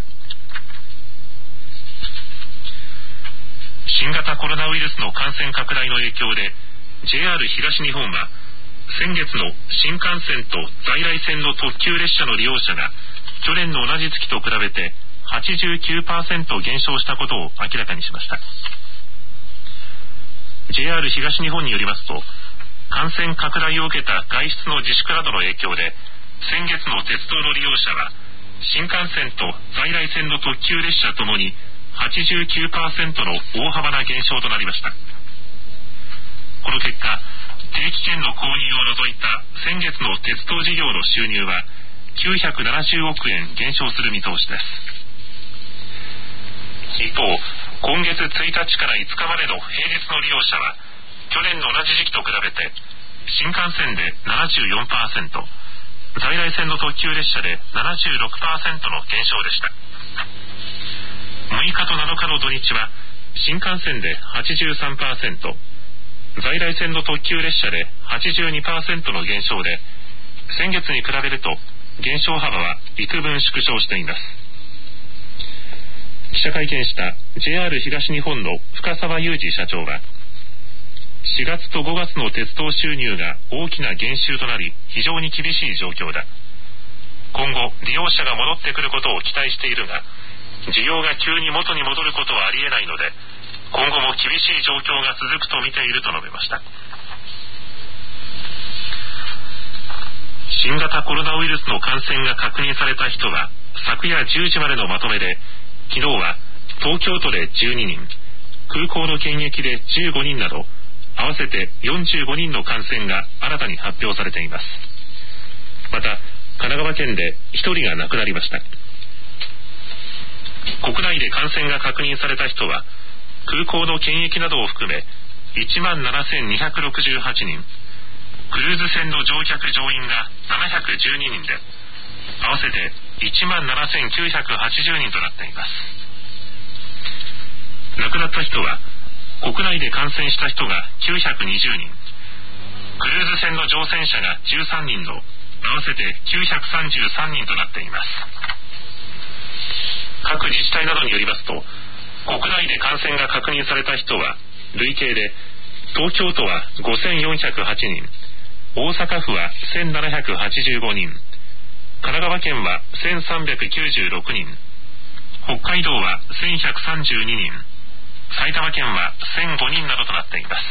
新型コロナウイルスの感染拡大の影響で ジェイアール 東日本は先月の新幹線と在来線の特急列車の利用者が去年の同じ月と比べて はちじゅうきゅうパーセント 減少したことを明らかにしました。 ジェイアール 東日本によりますと、感染拡大を受けた外出の自粛などの影響で先月の鉄道の利用者は新幹線と在来線の特急列車ともに はちじゅうきゅうパーセント の大幅な減少となりました。この結果、定期券の購入を除いた先月の鉄道事業の収入はきゅうひゃくななじゅうおくえん減少する見通しです。一方、今月ついたちからいつかまでの平日の利用者は去年の同じ時期と比べて新幹線で ななじゅうよんパーセント、在来線の特急列車で ななじゅうろくパーセント の減少でした。むいかとなのかの土日は新幹線で はちじゅうさんパーセント、在来線の特急列車で はちじゅうにパーセント の減少で、先月に比べると減少幅は幾分縮小しています。記者会見した ジェイアール 東日本の深澤祐二社長は、しがつとごがつの鉄道収入が大きな減収となり非常に厳しい状況だ。今後利用者が戻ってくることを期待しているが、需要が急に元に戻ることはありえないので、今後も厳しい状況が続くと見ていると述べました。新型コロナウイルスの感染が確認された人は昨夜じゅうじまでのまとめで、昨日は東京都でじゅうににん、空港の検疫でじゅうごにんなど合わせてよんじゅうごにんの感染が新たに発表されています。また神奈川県でひとりが亡くなりました。国内で感染が確認された人は空港の検疫などを含め いちまんななせんにひゃくろくじゅうはちにん、クルーズ船の乗客乗員がななひゃくじゅうににんで合わせて いちまんななせんきゅうひゃくはちじゅうにんとなっています。亡くなった人は国内で感染した人がきゅうひゃくにじゅうにん、クルーズ船の乗船者がじゅうさんにんの合わせてきゅうひゃくさんじゅうさんにんとなっています。各自治体などによりますと、国内で感染が確認された人は累計で東京都はごせんよんひゃくはちにん、大阪府はせんななひゃくはちじゅうごにん、神奈川県はせんさんびゃくきゅうじゅうろくにん、北海道はせんひゃくさんじゅうににん、埼玉県はせんごにんなどとなっています。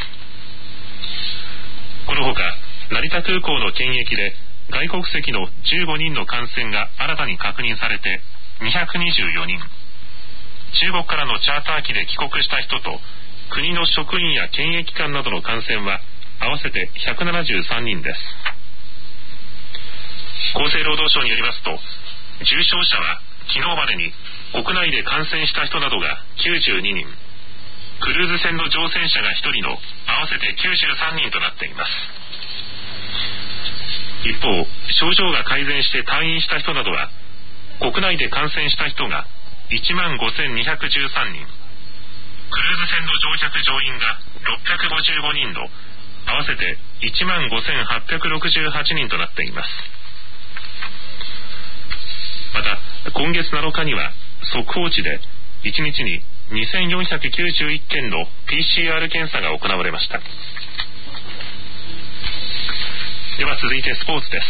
このほか成田空港の検疫で外国籍のじゅうごにんの感染が新たに確認されてにひゃくにじゅうよにん、中国からのチャーター機で帰国した人と国の職員や検疫官などの感染は合わせてひゃくななじゅうさんにんです。厚生労働省によりますと、重症者は昨日までに国内で感染した人などがきゅうじゅうににん、クルーズ船の乗船者がひとりの合わせてきゅうじゅうさんにんとなっています。一方、症状が改善して退院した人などは国内で感染した人がいちまんごせんにひゃくじゅうさんにん、クルーズ船の乗客乗員がろっぴゃくごじゅうごにんの合わせて いちまんごせんはっぴゃくろくじゅうはちにんとなっています。また今月なのかには速報値でいちにちににせんよんひゃくきゅうじゅういっけんの ピーシーアール 検査が行われました。では続いてスポーツです。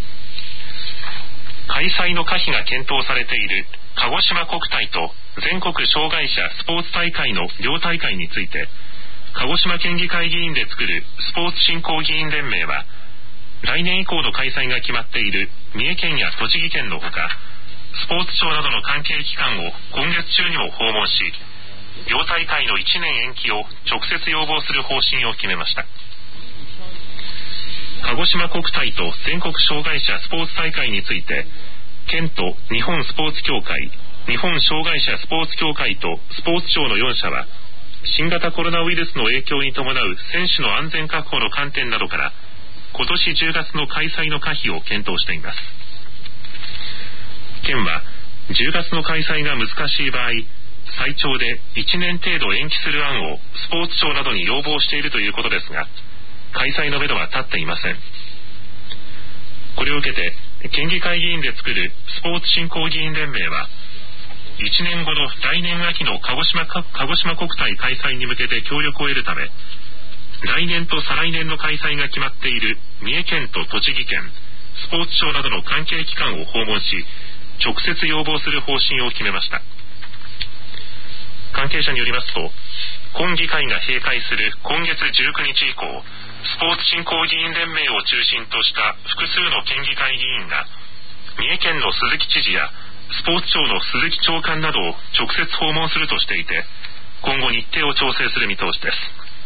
開催の可否が検討されている鹿児島国体と全国障害者スポーツ大会の両大会について、鹿児島県議会議員で作るスポーツ振興議員連盟は、来年以降の開催が決まっている三重県や栃木県のほか、スポーツ庁などの関係機関を今月中にも訪問し、両大会のいちねん延期を直接要望する方針を決めました。鹿児島国体と全国障害者スポーツ大会について、県と日本スポーツ協会、日本障害者スポーツ協会とスポーツ庁のよんしゃは、新型コロナウイルスの影響に伴う選手の安全確保の観点などから、今年じゅうがつの開催の可否を検討しています。県はじゅうがつの開催が難しい場合、最長でいちねん程度延期する案をスポーツ庁などに要望しているということですが、開催のめどは立っていません。これを受けて県議会議員で作るスポーツ振興議員連盟は、いちねんごの来年秋の鹿児島、鹿児島国体開催に向けて協力を得るため、来年と再来年の開催が決まっている三重県と栃木県、スポーツ庁などの関係機関を訪問し、直接要望する方針を決めました。関係者によりますと、今議会が閉会する今月じゅうくにち以降、スポーツ振興議員連盟を中心とした複数の県議会議員が、三重県の鈴木知事やスポーツ庁の鈴木長官などを直接訪問するとしていて、今後日程を調整する見通しです。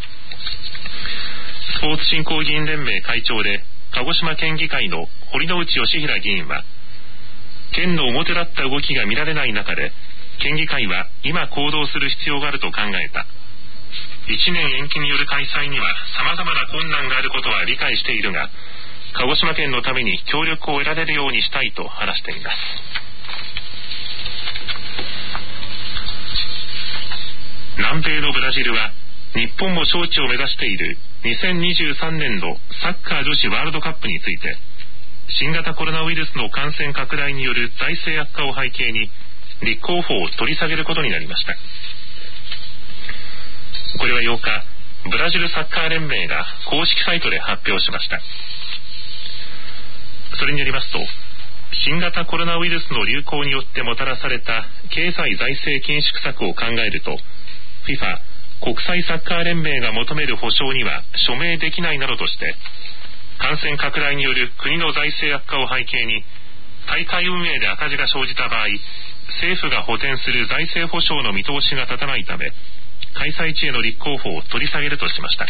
スポーツ振興議員連盟会長で鹿児島県議会の堀之内義平議員は、県の表立った動きが見られない中で、県議会は今行動する必要があると考えた。いちねん延期による開催には様々な困難があることは理解しているが、鹿児島県のために協力を得られるようにしたいと話しています。南米のブラジルは日本も招致を目指しているにせんにじゅうさんねん度サッカー女子ワールドカップについて、新型コロナウイルスの感染拡大による財政悪化を背景に立候補を取り下げることになりました。これはようか、ブラジルサッカー連盟が公式サイトで発表しました。それによりますと、新型コロナウイルスの流行によってもたらされた経済財政緊縮策を考えると、 FIFA 国際サッカー連盟が求める保障には署名できないなどとして、感染拡大による国の財政悪化を背景に、大会運営で赤字が生じた場合、政府が補填する財政保障の見通しが立たないため、開催地への立候補を取り下げるとしました。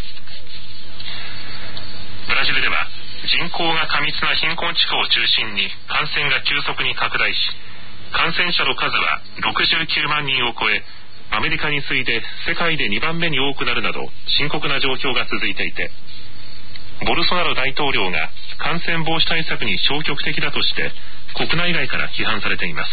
ブラジルでは人口が過密な貧困地区を中心に感染が急速に拡大し、感染者の数はろくじゅうきゅうまんにんを超え、アメリカに次いで世界でにばんめに多くなるなど深刻な状況が続いていて、ボルソナロ大統領が感染防止対策に消極的だとして国内外から批判されています。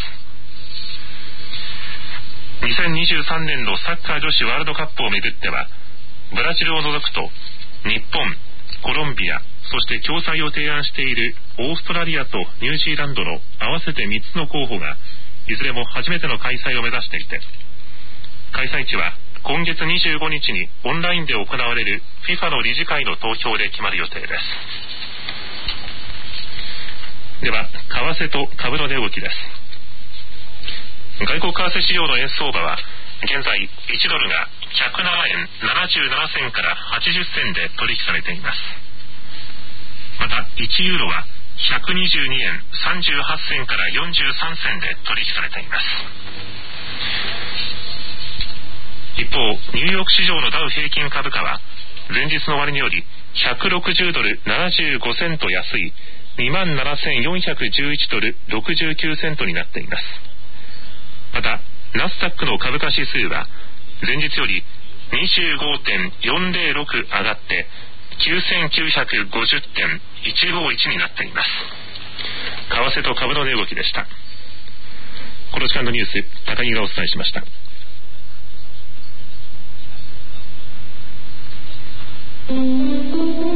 にせんにじゅうさんねんのサッカー女子ワールドカップをめぐっては、ブラジルを除くと日本、コロンビア、そして共催を提案しているオーストラリアとニュージーランドの合わせてみっつの候補がいずれも初めての開催を目指していて、開催地は今月にじゅうごにちにオンラインで行われる FIFA の理事会の投票で決まる予定です。では為替と株の値動きです。外国為替市場の円相場は現在いちドルがひゃくななえんななじゅうななせんからはちじゅっせんで取引されています。またいちユーロはひゃくにじゅうにえんさんじゅうはっせんからよんじゅうさんせんで取引されています。一方、ニューヨーク市場のダウ平均株価は前日の終値よりひゃくろくじゅうドルななじゅうごセント安い にまんななせんよんひゃくじゅういちドルろくじゅうきゅうセントになっています。またナスダックの株価指数は前日より にじゅうごてんよんぜろろく 上がってきゅうせんきゅうひゃくごじゅってんいちごいちになっています。為替と株の値動きでした。この時間のニュース、高木がお伝えしました。 うん。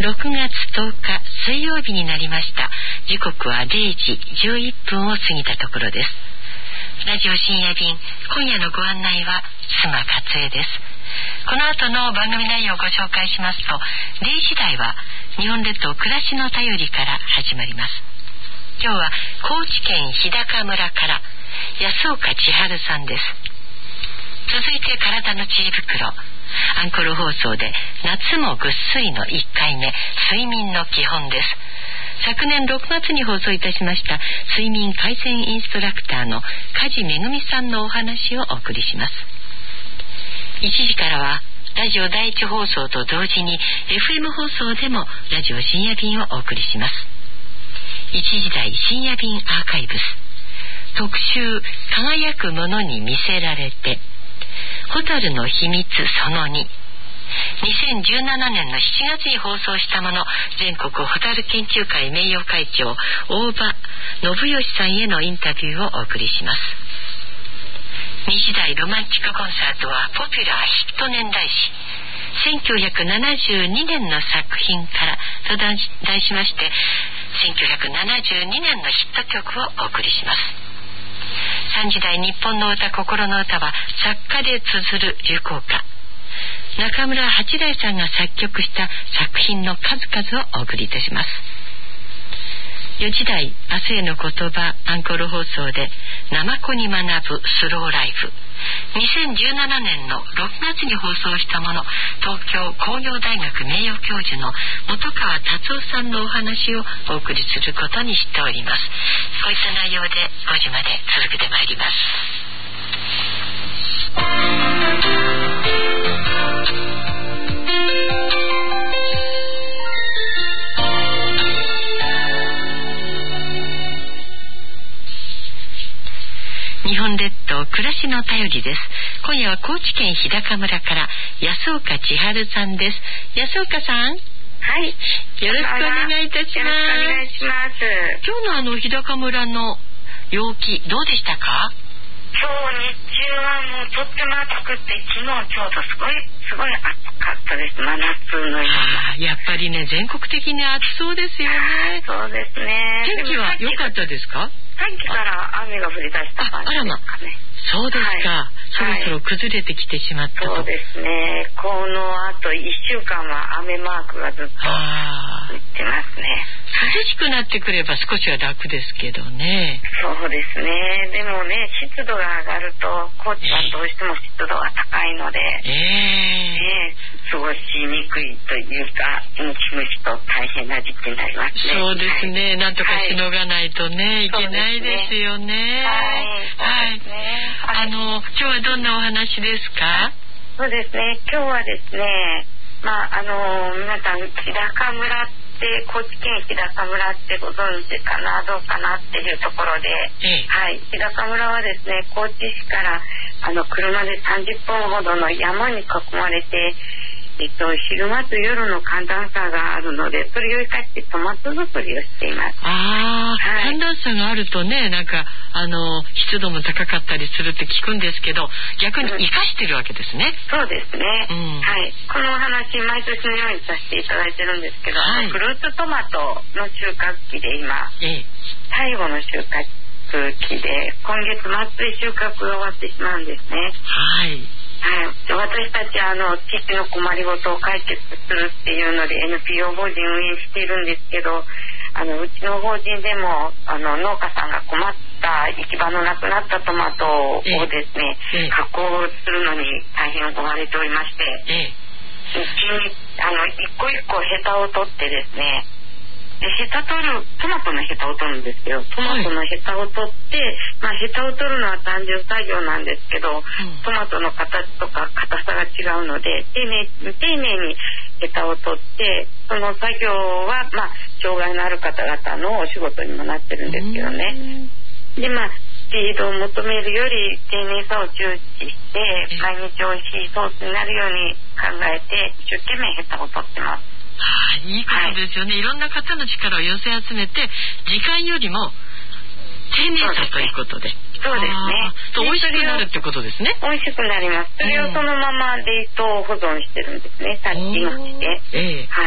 ろくがつとおか水曜日になりました。時刻はれいじじゅういっぷんを過ぎたところです。ラジオ深夜便、今夜のご案内は須磨勝恵です。この後の番組内容をご紹介しますと、れいじ台は日本列島暮らしの便りから始まります。今日は高知県日高村から安岡千春さんです。続いて体の知恵袋、アンコール放送で夏もぐっすりのいっかいめ、睡眠の基本です。昨年ろくがつに放送いたしました睡眠改善インストラクターの梶めぐみさんのお話をお送りします。いちじからはラジオ第一放送と同時に エフエム 放送でもラジオ深夜便をお送りします。いちじ台深夜便アーカイブス、特集輝くものに魅せられて、蛍の秘密そのに、にせんじゅうななねんのしちがつに放送したもの、全国蛍研究会名誉会長大場信義さんへのインタビューをお送りします。にじ台ロマンチックコンサートはポピュラーヒット年代史、せんきゅうひゃくななじゅうにねんの作品からと題しまして、せんきゅうひゃくななじゅうにねんのヒット曲をお送りします。さんじ台日本の歌心の歌は作家で綴る流行歌、中村八大さんが作曲した作品の数々をお送りいたします。よじ台明日への言葉、アンコール放送でナマコに学ぶスローライフ、にせんじゅうななねんのろくがつに放送したもの、東京工業大学名誉教授の本川達夫さんのお話をお送りすることにしております。こういった内容でごじまで続けてまいります。日本列島暮らしの便りです。今夜は高知県日高村から安岡千春さんです。安岡さん、 はい、 よろしくお願いいたします。 よろしくお願いします。 今日のあの日高村の陽気どうでしたか？ 今日日中はもうとっても暑くて、昨日ちょうどすごいすごい暑かったです。真夏のような。 やっぱりね、全国的に暑そうですよね。 そうですね。 天気は良かったですか？ さっきから雨が降り出した感じですかね。あらま、 そうですか、はい、そろそろ崩れてきてしまったと。 そうですね。このあといっしゅうかんは雨マークがずっとついてますね。 涼しくなってくれば少しは楽ですけどね。 そうですね。でもね、湿度が上がると高知はどうしても湿度が高いので、えーね、過ごしにくいというか、ムシムシと大変な時期になりますね。 そうですね、はい、なんとかしのがないとね、はい、いけないですよね。はい、はい、あの今日はどんなお話ですか？ そうですね、今日はですね、まああの皆さん日高村って高知県日高村ってご存知かなどうかなっていうところで、ええ、はい、日高村はですね、高知市からあの車でさんじゅっぷんほどの山に囲まれて、えっと、昼間と夜の寒暖差があるので、それを生かしてトマト作りをしています。 ああ、はい、寒暖差があるとね、なんかあの湿度も高かったりするって聞くんですけど、逆に生かしてるわけですね。 うん、そうですね、うん、はい。このお話毎年のようにさせていただいてるんですけど、はい、フルーツトマトの収穫期で今、ええ、最後の収穫期で、今月末で収穫が終わってしまうんですね。 はい。 はい、私たちあの地域の困りごとを解決するっていうので エヌピーオー 法人運営しているんですけど、あのうちの法人でもあの農家さんが困った行き場のなくなったトマトをですね、ええ、加工するのに大変追われておりまして、ええ、うちにあの一個一個ヘタを取ってですね、でヘタ取るトマトのヘタを取るんですけど、トマトのヘタを取って、はい、まあ、ヘタを取るのは単純作業なんですけど、うん、トマトの形とか硬さが違うので丁寧丁寧にヘタを取って、その作業はまあ障害のある方々のお仕事にもなってるんですけどね。でまあスピードを求めるより丁寧さを重視して毎日おいしいソースになるように考えて一生懸命ヘタを取ってます。 はあ、いいことですよね、はい、いろんな方の力を寄せ集めて時間よりも丁寧さということで、 そうですね、 と美味しくなるってことですね。 美味しくなります。それをそのまま冷凍保存してるんですね、殺菌をして、えー、はい。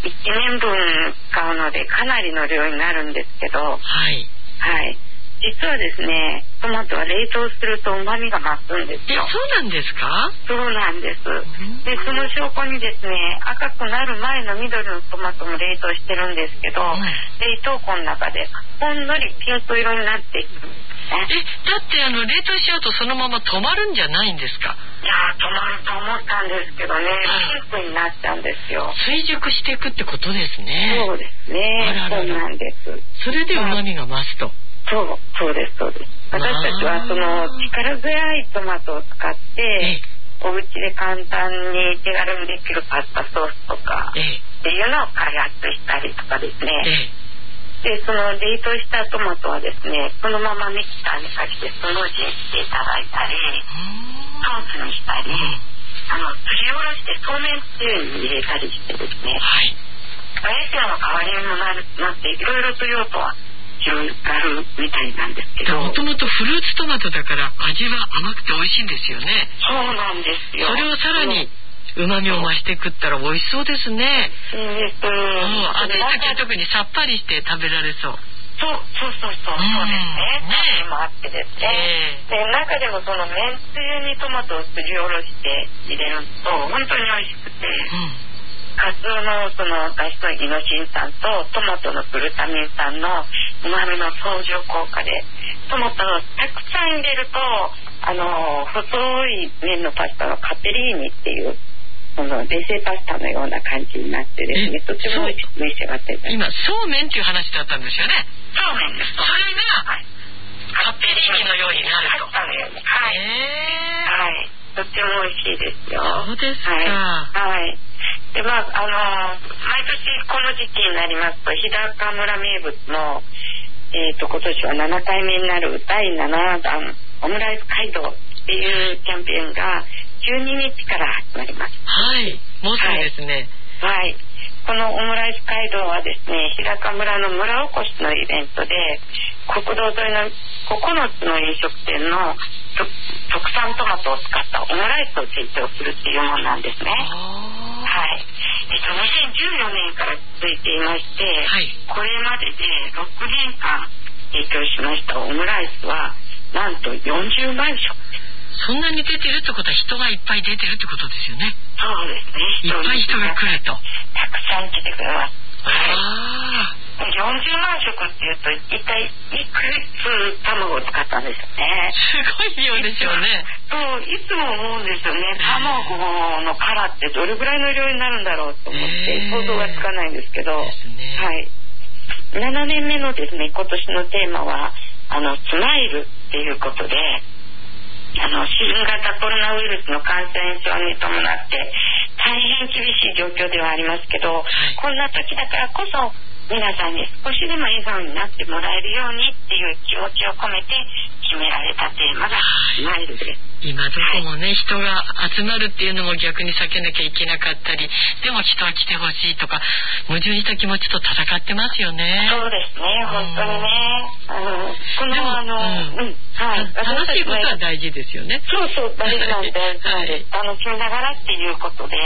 いちねんぶん使うのでかなりの量になるんですけど、はい、はい、実はですね、トマトは冷凍すると旨味が増すんですよ。 え、そうなんですか？ そうなんです。で、その証拠にですね、赤くなる前の緑のトマトも冷凍してるんですけど、うん、冷凍庫の中でほんのりピンク色になっていく。 え、だってあの冷凍しちゃうとそのまま止まるんじゃないんですか？ いやー、止まると思ったんですけどね、ピンクになっちゃうんですよ。 追熟していくってことですね。 そうですね。あららら、そうなんです。 それで旨味が増すと。 そう、そうです、そうです。私たちはその力強いトマトを使ってお家で簡単に手軽にできるパスタソースとかっていうのを開発したりとかですね。で、その冷凍したトマトはですね、そのままミキサーにかけてスムージーしていただいたり、ソースにしたり、あのすりおろしてそうめんつゆに入れたりしてですね、はい、エステの代わりにもなるなっていろいろと用途は広がるみたいなんですけど、 もともとフルーツトマトだから味は甘くて美味しいんですよね。 そうなんですよ。 それをさらに旨味を増して食ったら美味しそうですね。 うん、です。 暑い時は特にさっぱりして食べられそう。 そうそうそうそう、うん、そうですね。ね、もあってですね。で、中でもそのめんつゆにトマトをすりおろして入れると本当に美味しくて、うん、カツオのそのだしのイノシン酸とトマトのグルタミン酸の旨味の相乗効果で、トマトをたくさん入れるとあの細い麺のパスタのカペリーニっていうその冷製パスタのような感じになってですね、とても美味しく召し上がっていただきます。 今そうめんっていう話だったんですよね。 そうめんです。それが、はい、カペリーニのようになると。 パスタのように、はい、はい、とっても美味しいですよ。 そうですか。 はい、はい。で、まああの毎年この時期になりますと日高村名物のえー、と今年はななかいめになるだいななだんオムライス街道っていうキャンペーンがじゅうににちから始まります。 はい、もうすぐですね。 はい、はい、このオムライス街道はですね、日高村の村おこしのイベントで国道沿いのここのつの飲食店の特産トマトを使ったオムライスを提供するっていうものなんですね。はい、えっと、にせんじゅうよねんから続いていまして、はい、これまででろくねんかん提供しましたオムライスはなんとよんじゅうまんしょく。 そんなに出てるってことは人がいっぱい出てるってことですよね。 そうですね、 いっぱい人が来るとたくさん来てくれます。 ああ、よんじゅうまんしょくっていうと一体いくつ卵を使ったんですよね。 すごい量ですよね。 そういつも思うんですよね、卵の殻ってどれぐらいの量になるんだろうと思って想像がつかないんですけど、ですね、はい、ななねんめのですね今年のテーマはあのスマイルっていうことで、あの新型コロナウイルスの感染症に伴って大変厳しい状況ではありますけど、はい、こんな時だからこそ皆さんに少しでも笑顔になってもらえるようにっていう気持ちを込めて決められたテーマがスマイルです。 今どこもね、はい、人が集まるっていうのも逆に避けなきゃいけなかったり、でも人は来てほしいとか矛盾した気持ちと戦ってますよね。 そうですね、本当にね、あのこのあの、うんうん、はい、 楽しいことは大事ですよね。 そうそう、大事なんで大事なんで、はい、楽しみながらっていうことで、はい、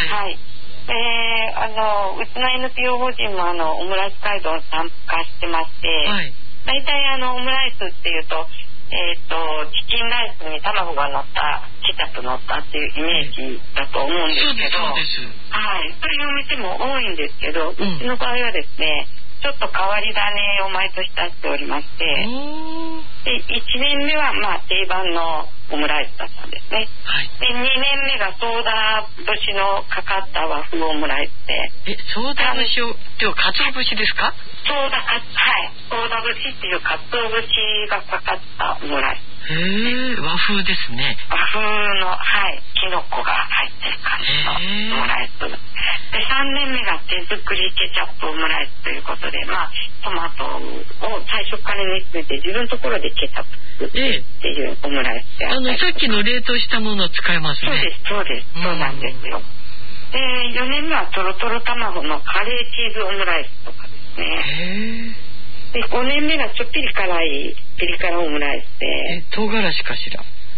はい、えー、あのうちの エヌピーオー 法人もあのオムライス街道に参加してまして、はい、大体あのオムライスっていうとえー、とチキンライスに卵が乗ったケチャップ乗ったっていうイメージだと思うんですけど、 そうです、そうです、 はい、そういうお店も多いんですけど、うん、うちの場合はですねちょっと変わり種を毎年出しておりまして、でいちねんめはまあ定番のオムライスだったんですね、はい、でにねんめがソーダ節のかかった和風オムライスで、 えソーダ節をではかつお節ですか？ ソーダか、はい、ソーダ節っていうかつお節がかかったオムライス。 へえ、和風ですね。 和風の、はい、キノコが入ってる感じのオムライスで、さんねんめが手作りケチャップオムライスということで、まあトマトを最初から煮詰めて自分のところでケチャップ作ってっていうオムライスであったりとか、あのさっきの冷凍したものを使えますね。 そうですそうです、そうなんですよ。でよねんめはトロトロ卵のカレーチーズオムライスとかですね。でごねんめがちょっぴり辛いピリ辛オムライスで、 え唐辛子かしら？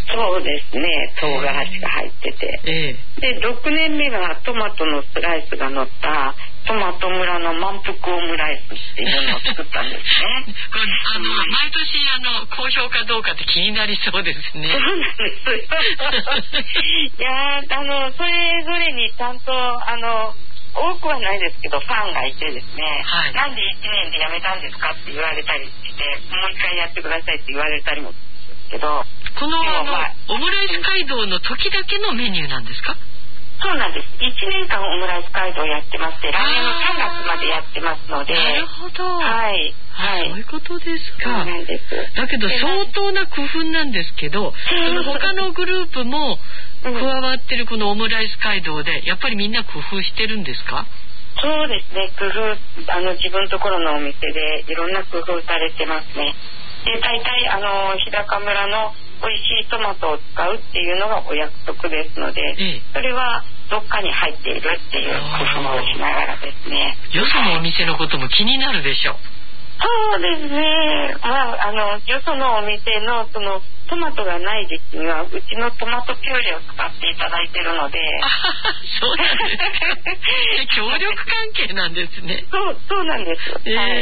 そうですね、唐辛子が入ってて、えー、でろくねんめがトマトのスライスが乗ったトマト村の満腹オムライスっていうのを作ったんですねこれあの、うん、毎年あの好評かどうかって気になりそうですね。 そうなんですいやあのそれぞれにちゃんとあの多くはないですけどファンがいてですね、はい、なんでいちねんで辞めたんですかって言われたりしてもう一回やってくださいって言われたりもするんですけど、 この、あの、まあ、オムライス街道の時だけのメニューなんですか？ そうなんです。いちねんかんオムライス街道やってまして、来年のさんがつまでやってますので。 なるほど。 はい。はい。 そういうことですか。 そうなんです。 だけど相当な工夫なんですけど、その他のグループも加わってるこのオムライス街道で、やっぱりみんな工夫してるんですか？ そうですね。工夫、あの自分のところのお店でいろんな工夫されてますね。で、大体あの日高村の美味しいトマトを使うっていうのがお約束ですので、ええ、それはどっかに入っているっていう工夫をしながらですね。 よそのお店のことも気になるでしょう。 そうですね。まああのよそのお店のそのトマトがない時期にはうちのトマトピューレを使っていただいているので。 そうなんですか。協力関係なんですね。 そうそうなんです。えー、はい。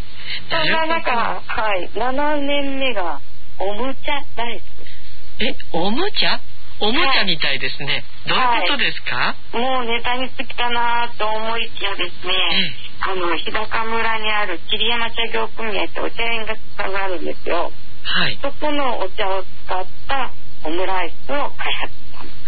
ただなんかはいななねんめがおもちゃライス。 え、おもちゃ？おもちゃみたいですね。はい、どういうことですか？ はい、もうネタに尽きたなと思いきやですね、あの日高村にある桐山茶業組合ってお茶園さんがあるんですよ。はい。そこのお茶を使ったオムライスを開発したんです。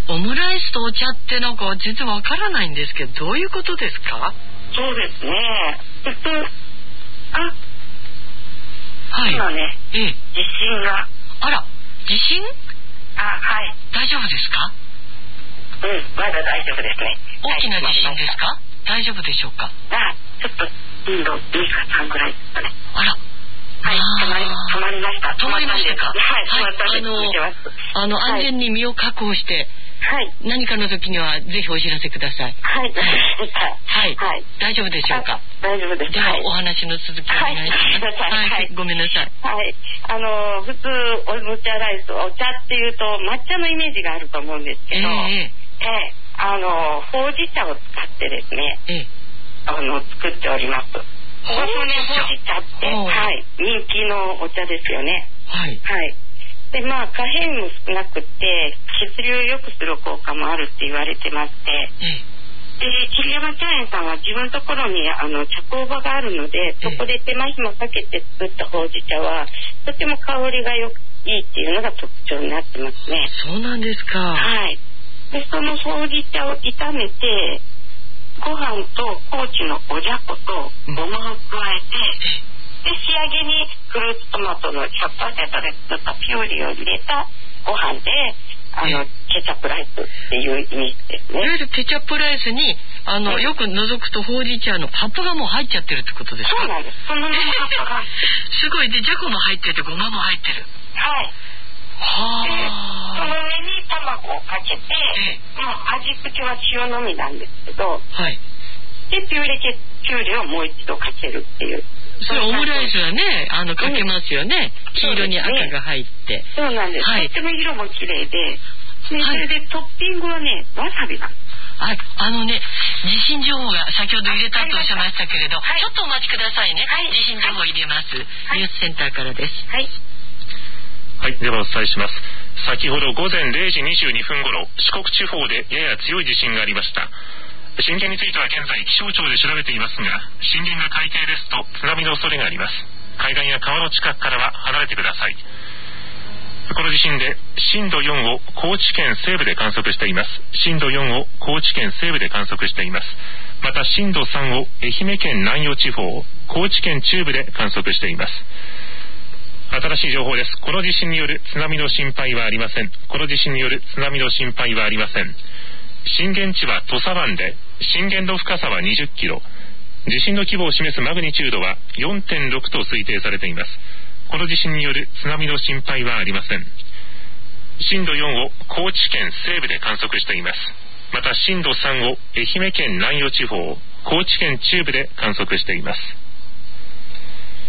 オムライスとお茶ってなんか実はわからないんですけど、どういうことですか？ そうですね。普通あ。 はい、 今ね、ええ、地震が。 あら、地震？ あ、はい。 大丈夫ですか？ うん、まだ大丈夫ですね。 大きな地震ですか？大丈夫でしょうか？ あ、ちょっと震度にかさんぐらいですかね。 あら。 はい、止まり、止まりました。 止まりましたか？ はい、止まったんです。 あの、あの、安全に身を確保して、はい、何かの時にはぜひお知らせください。 はい、 はい、はい、大丈夫でしょうか？ 大丈夫です。 ではお話の続きをお願いします。はい、ごめんなさい。 はい、あの普通おもちゃライス、お茶っていうと抹茶のイメージがあると思うんですけど、えー、えー、あのほうじ茶を使ってですね、えー、あの作っております。ほうじ茶って、はい、人気のお茶ですよね。はい。はい。でまあ可変も少なくて血流を良くする効果もあるって言われてまして、で桐山茶園さんは自分のところにあの茶工場があるので、そこで手間暇かけて作ったほうじ茶はとても香りがよくいいっていうのが特徴になってますね。 そうなんですか。 はい。でそのほうじ茶を炒めてご飯と高知のおじゃことごまを加えて、で仕上げにフルーツトマトの ひゃくパーセント で作ったピューレを入れたご飯であのケチャップライスっていう意味ですね。 いわゆるケチャップライスにあの、よく覗くとほうじ茶の葉っぱがもう入っちゃってるってことですか？ そうなんです。そのまま葉っぱがすごい。でじゃこも入っててごまも入ってる。 はい。はあ。その上に卵をかけて、もう味付けは塩のみなんですけど、はい。でピューレケピューレをもう一度かけるっていう。 それオムライスはね、あのかけますよね。うん、黄色に赤が入って。 そうなんです。はい、とっても色も綺麗で、でそれでトッピングはね、わさびが。 はい、あのね、地震情報が先ほど入れたとおっしゃいましたけれど、はい、ちょっとお待ちくださいね。はい、地震情報入れます、はい。ニュースセンターからです。 はい。 はい、ではお伝えします。先ほど午前れいじにじゅうにふん頃、四国地方でやや強い地震がありました。震源については現在気象庁で調べていますが、震源が海底ですと津波の恐れがあります。海岸や川の近くからは離れてください。この地震で震度よんを高知県西部で観測しています。震度よんを高知県西部で観測しています。また震度さんを愛媛県南予地方、高知県中部で観測しています。新しい情報です。この地震による津波の心配はありません。この地震による津波の心配はありません。震源地は土佐湾で、震源の深さはにじゅっキロ、地震の規模を示すマグニチュードは よんてんろく と推定されています。この地震による津波の心配はありません。震度よんを高知県西部で観測しています。また震度さんを愛媛県南予地方、高知県中部で観測しています。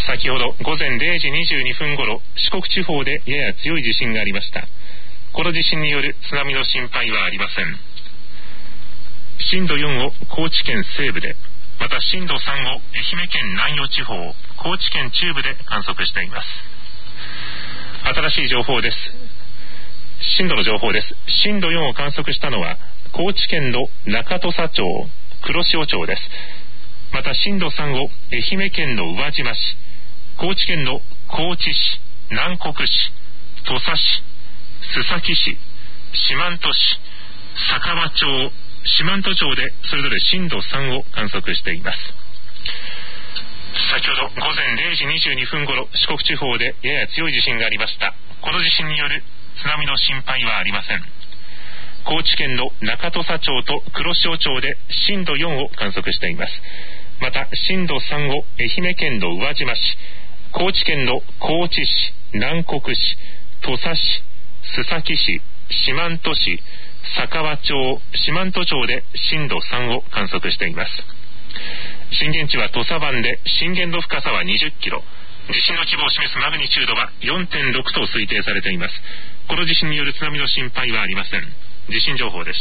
先ほど午前れいじにじゅうにふん頃、四国地方でやや強い地震がありました。この地震による津波の心配はありません。震度よんを高知県西部で、また震度さんを愛媛県南予地方、高知県中部で観測しています。新しい情報です。震度の情報です。震度よんを観測したのは高知県の中土佐町、黒潮町です。また震度さんを愛媛県の宇和島市、高知県の高知市、南国市、土佐市、須崎市、四万十市、佐川町、四万十町でそれぞれ震度さんを観測しています。先ほど午前れいじにじゅうにふん頃、四国地方でやや強い地震がありました。この地震による津波の心配はありません。高知県の中土佐町と黒潮町で震度よんを観測しています。また震度さんを愛媛県の宇和島市、高知県の高知市、南国市、土佐市、須崎市、四万十市、佐川町、四万十町で震度さんを観測しています。震源地は土佐湾で、震源の深さはにじゅっキロ、地震の規模を示すマグニチュードは よんてんろく と推定されています。この地震による津波の心配はありません。地震情報でした。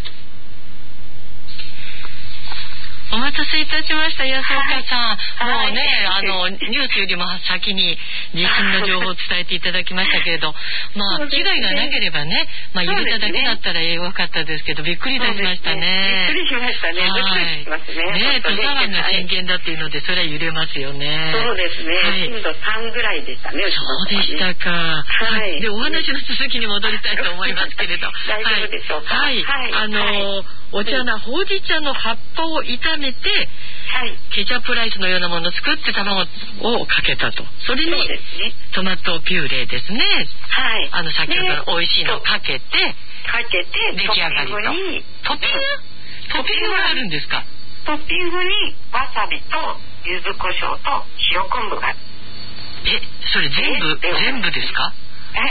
お待たせいたしました、安岡さん、はい、もうね、はい、あのニュースよりも先に地震の情報を伝えていただきましたけれど、まあ被害がなければね、まあ揺れただけだったらよかったですけど、びっくりいたしましたね。 びっくりしましたね。はい、びっくりしますね。 ね、土佐湾の震源だっていうので、それは揺れますよね。 そうですね。はい、震度さんぐらいでしたね。 そうでしたか。はい。で、お話の続きに戻りたいと思いますけれど。 大丈夫でしょうか。 はい。はい、あの、はい、お茶なほうじ茶の葉っぱを炒めて、はい、ケチャップライスのようなものを作って卵をかけたと。それにトマトピューレですね。はい。あの先ほどの美味しいのをかけて、 かけて出来上がりと。トッピング？トッピングがあるんですか？ トッピングにわさびと柚子胡椒と塩昆布がある。 え、それ全部全部ですか？ はい。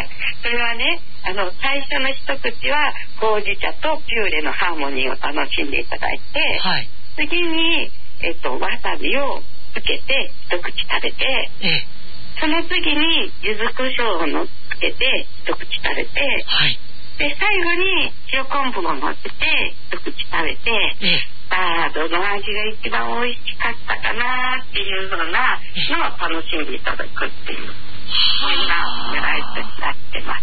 それはね、あの最初の一口はほうじ茶とピューレのハーモニーを楽しんでいただいて、はい、次にえっと、わさびをつけて一口食べて、ええ、その次に柚子胡椒をのつけて一口食べて、はい、で最後に塩昆布をのせて一口食べて、ええ、ああどの味が一番美味しかったかなっていうようなのを楽しんでいただくっていう、そんなオムライスになってます。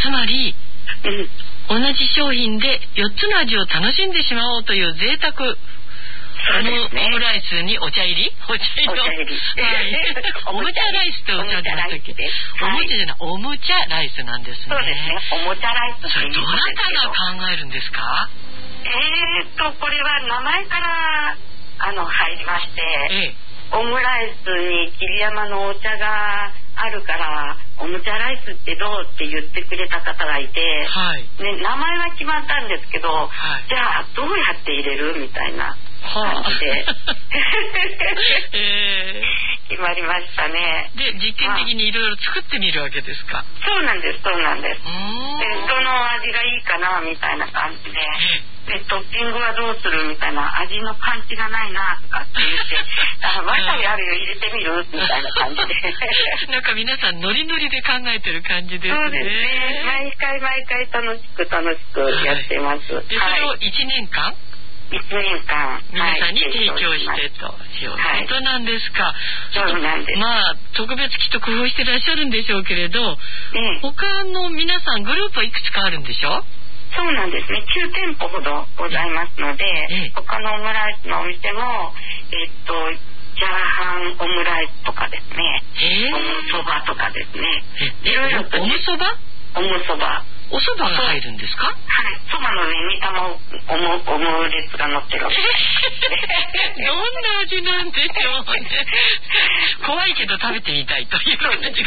つまり、うん、同じ商品でよっつの味を楽しんでしまおうという贅沢、あのオムライスにお茶入りお茶入りのおもちゃライスっておっしゃってましたっけ？おもちゃじゃない、おもちゃライスなんですね。 そうですね、おもちゃライス。 それどなたが考えるんですか？ えーっとこれは名前からあの入りまして、ええ、オムライスに桐山のお茶があるからおもちゃライスってどうって言ってくれた方がいて、はいね、名前は決まったんですけど、はい、じゃあどうやって入れるみたいな感じで、はあえー、決まりましたね。 で実験的にいろいろ作ってみるわけですか？ そうなんですそうなんです。でどの味がいいかなみたいな感じで、でトッピングはどうするみたいな、味のパンチがないなとかって言ってあわさびあるよ入れてみるみたいな感じでなんか皆さんノリノリで考えてる感じですね。 そうですね、毎回毎回楽しく楽しくやってます、はい、 でそれをいちねんかんいちねんかん皆さんに提供してということなんですか？ そうなんです。 まあ特別きっと工夫してらっしゃるんでしょうけれど、ね、他の皆さんグループはいくつかあるんでしょう？ そうなんですね、きゅうてんぽほどございますので、ええ、他のオムライスのお店もえっとチャーハンオムライスとかですね、えー、おむそばとかですね、いろいろと、ね、 おむそばおむそばおそばが入るんですか？はい、 そばの上に卵オムオムレツが乗ってるわけですどんな味なんでしょうね怖いけど食べてみたいという感じが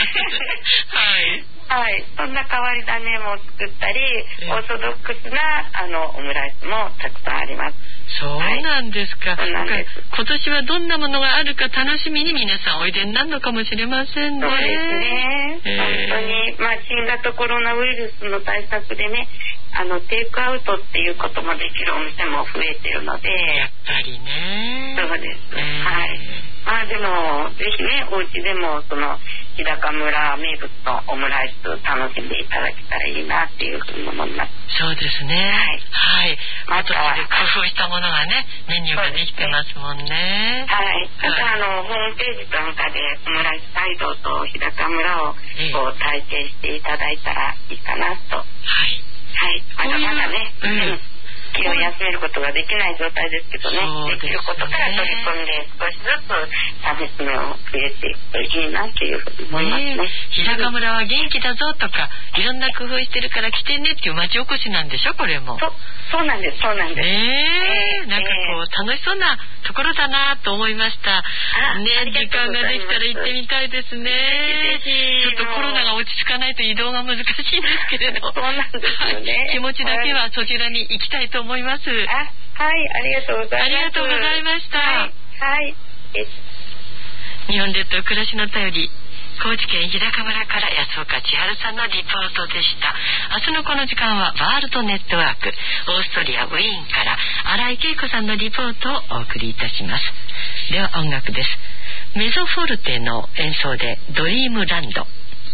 はいはい、そんな変わり種も作ったり、オーソドックスなあのオムライスもたくさんあります。 そうなんですか。はい、なんです。今年はどんなものがあるか楽しみに皆さんおいでになるのかもしれませんね。 そうですね、えー、本当に、まあ、新型コロナウイルスの対策でね、あのテイクアウトっていうこともできるお店も増えてるので、 やっぱりね。 そうです、えー、はい。 まあでもぜひね、お家でもその日高村名物のオムライス楽しんでいただけたらいいなっていうふうに思います。 そうですね。はい。はい。またで工夫したものがね、メニューができてますもんね。 はい。またあのホームページなんかでオムライス街道と日高村をこう体験していただいたらいいかなと。はい。はい。まだまだね。うん。気を休めることができない状態ですけどね、できることから取り組んで少しずつサービス面を増えていくといいなっていうふうに思いますね。 日高村は元気だぞとか、いろんな工夫してるから来てねっていう町おこしなんでしょ、これも。 そそうなんですそうなんです。 ねえー、なんかこう楽しそうなところだなと思いました。ね、時間ができたら行ってみたいですね。ちょっとコロナが落ち着かないと移動が難しいんですけれど、 そうなんですよね。 気持ちだけはそちらに行きたいと思います。あ、 はい、ありがとうございます。 ありがとうございました。はい。 はい、 日本列島暮らしの便り、高知県日高村から安岡千春さんのリポートでした。明日のこの時間はワールドネットワーク、オーストリアウィーンから新井恵子さんのリポートをお送りいたします。では音楽です。メゾフォルテの演奏でドリームランド。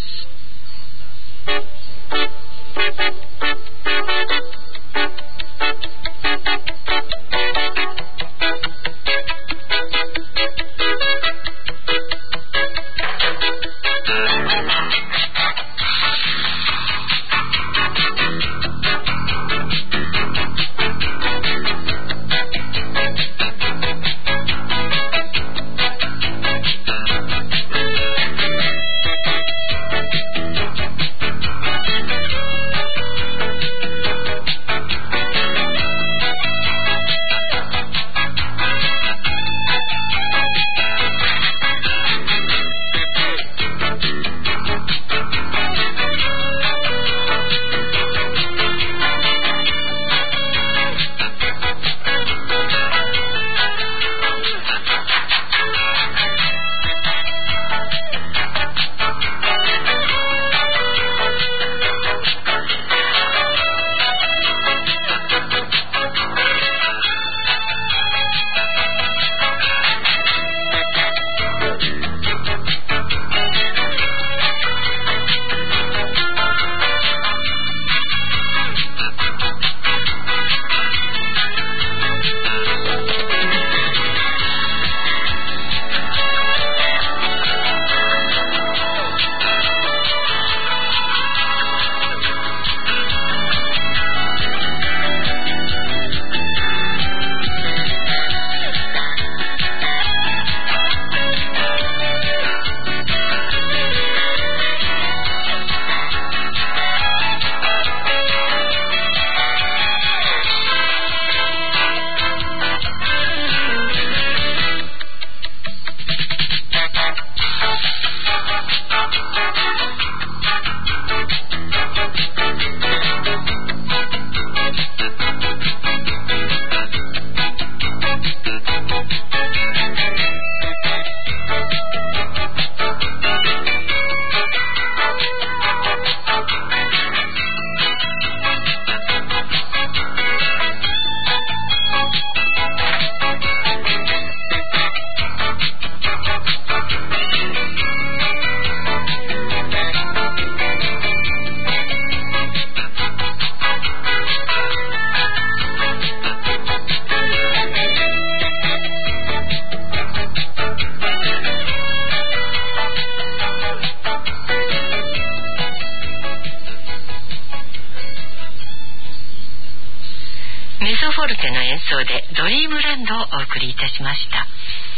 メゾフォルテの演奏でドリームランドをお送りいたしました。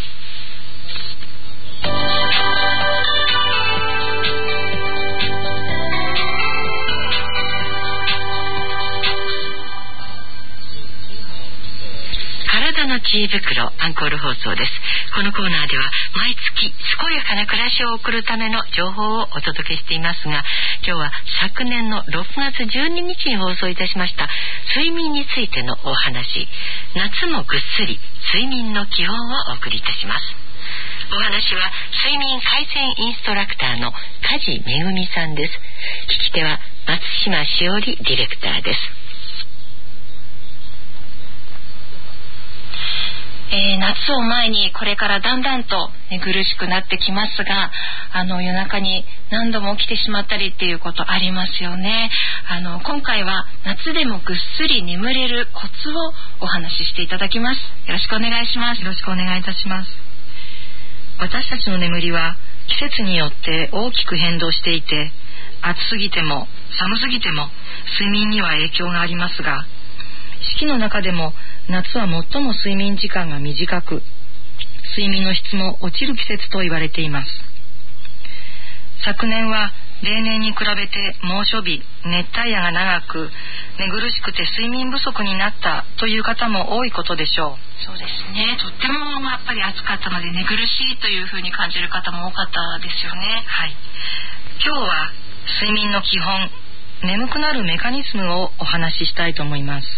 体の知恵袋アンコール放送です。このコーナーでは毎月健やかな暮らしを送るための情報をお届けしていますが、今日は昨年のろくがつじゅうににちに放送いたしました睡眠についてのお話、夏もぐっすり睡眠の基本をお送りいたします。お話は睡眠改善インストラクターの梶めぐみさんです。聞き手は松島しおりディレクターです。 えー、 夏を前にこれからだんだんと寝苦しくなってきますが、あの夜中に何度も起きてしまったりっていうことありますよね。あの今回は夏でもぐっすり眠れるコツをお話ししていただきます。よろしくお願いします。 よろしくお願いいたします。私たちの眠りは季節によって大きく変動していて、暑すぎても寒すぎても睡眠には影響がありますが、四季の中でも夏は最も睡眠時間が短く、睡眠の質も落ちる季節と言われています。昨年は例年に比べて猛暑日、熱帯夜が長く、寝苦しくて睡眠不足になったという方も多いことでしょう。 そうですね。とってもやっぱり暑かったので寝苦しいというふうに感じる方も多かったですよね。 はい。今日は睡眠の基本、眠くなるメカニズムをお話ししたいと思います。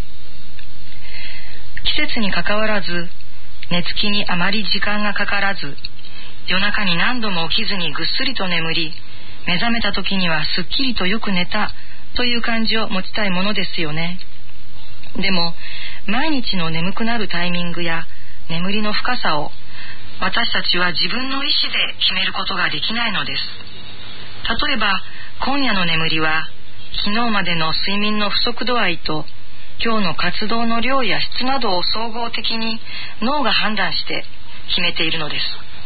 季節にかかわらず、寝つきにあまり時間がかからず、夜中に何度も起きずにぐっすりと眠り、目覚めた時にはすっきりとよく寝たという感じを持ちたいものですよね。でも毎日の眠くなるタイミングや眠りの深さを私たちは自分の意思で決めることができないのです。例えば今夜の眠りは昨日までの睡眠の不足度合いと今日の活動の量や質などを総合的に脳が判断して決めているのです。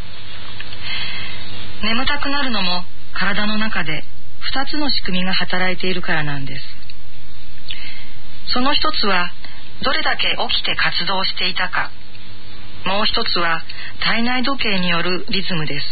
眠たくなるのも体の中でふたつの仕組みが働いているからなんです。その一つはどれだけ起きて活動していたか、もう一つは体内時計によるリズムです。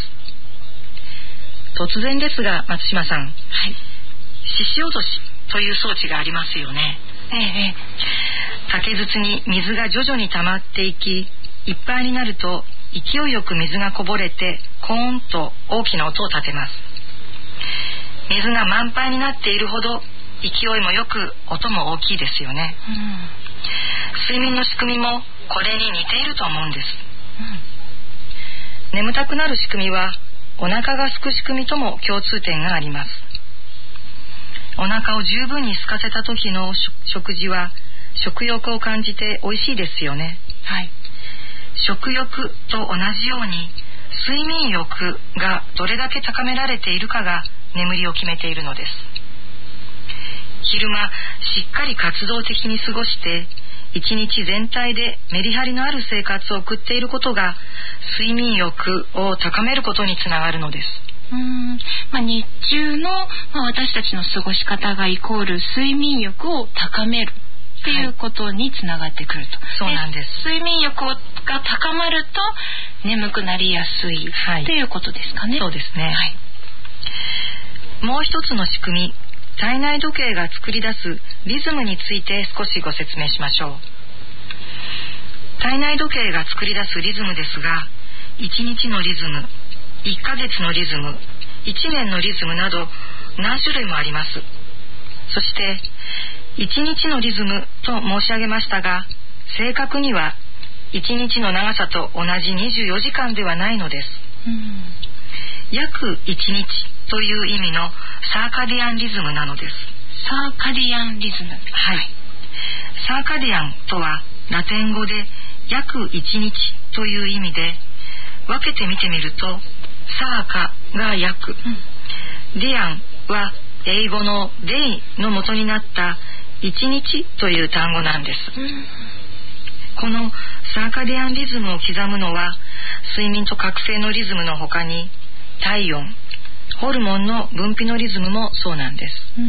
突然ですが松島さん、はい、ししおどしという装置がありますよね。ええ、竹筒に水が徐々に溜まっていき、いっぱいになると勢いよく水がこぼれてコーンと大きな音を立てます。水が満杯になっているほど勢いもよく音も大きいですよね。うん、睡眠の仕組みもこれに似ていると思うんです。うん、眠たくなる仕組みはお腹が空く仕組みとも共通点があります。お腹を十分に空かせた時の食事は食欲を感じて美味しいですよね。はい。食欲と同じように睡眠欲がどれだけ高められているかが眠りを決めているのです。昼間しっかり活動的に過ごして一日全体でメリハリのある生活を送っていることが睡眠欲を高めることにつながるのです。 うーん、まあ、日中の、まあ、私たちの過ごし方がイコール睡眠欲を高めるっていうことにつながってくると、はい、 そうなんです。 睡眠欲が高まると眠くなりやすい、はい、っていうことですかね。 そうですね、はい。もう一つの仕組み、体内時計が作り出すリズムについて少しご説明しましょう。体内時計が作り出すリズムですが、いちにちのリズム、いっかげつのリズム、いちねんのリズムなど何種類もあります。そしていちにちのリズムと申し上げましたが、正確にはいちにちの長さと同じにじゅうよじかんではないのです。うん、約いちにちという意味のサーカディアンリズムなのです。 サーカディアンリズム、 はい。サーカディアンとはラテン語で約いちにちという意味で、分けてみてみるとサーカが約、うん、ディアンは英語のデイの元になったいちにちという単語なんです。うん、このサーカディアンリズムを刻むのは睡眠と覚醒のリズムの他に体温、ホルモンの分泌のリズムもそうなんです。うん、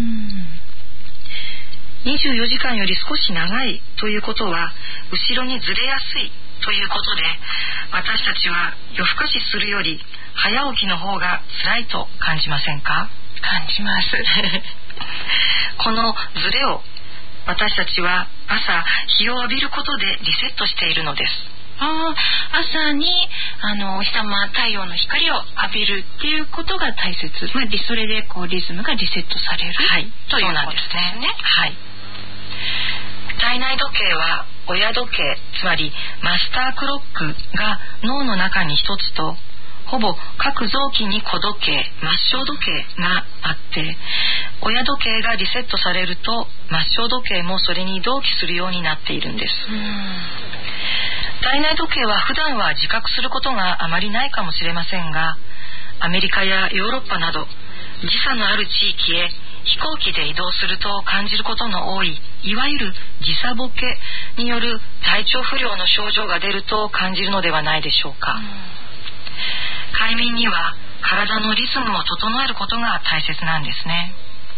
にじゅうよじかんより少し長いということは後ろにずれやすいということで、私たちは夜更かしするより早起きの方が辛いと感じませんか？ 感じますこのズレを私たちは朝日を浴びることでリセットしているのです。 あ、朝にあのお日様、太陽の光を浴びるっていうことが大切、まあ、それでこうリズムがリセットされる、はい、ということですね。 はい、体内時計は親時計、つまりマスタークロックが脳の中に一つと、ほぼ各臓器に子時計、末梢時計があって、親時計がリセットされると末梢時計もそれに同期するようになっているんです。 体内時計は普段は自覚することがあまりないかもしれませんが、アメリカやヨーロッパなど時差のある地域へ飛行機で移動すると感じることの多い、いわゆる時差ボケによる体調不良の症状が出ると感じるのではないでしょうか。うん、快眠には体のリズムを整えることが大切なんですね。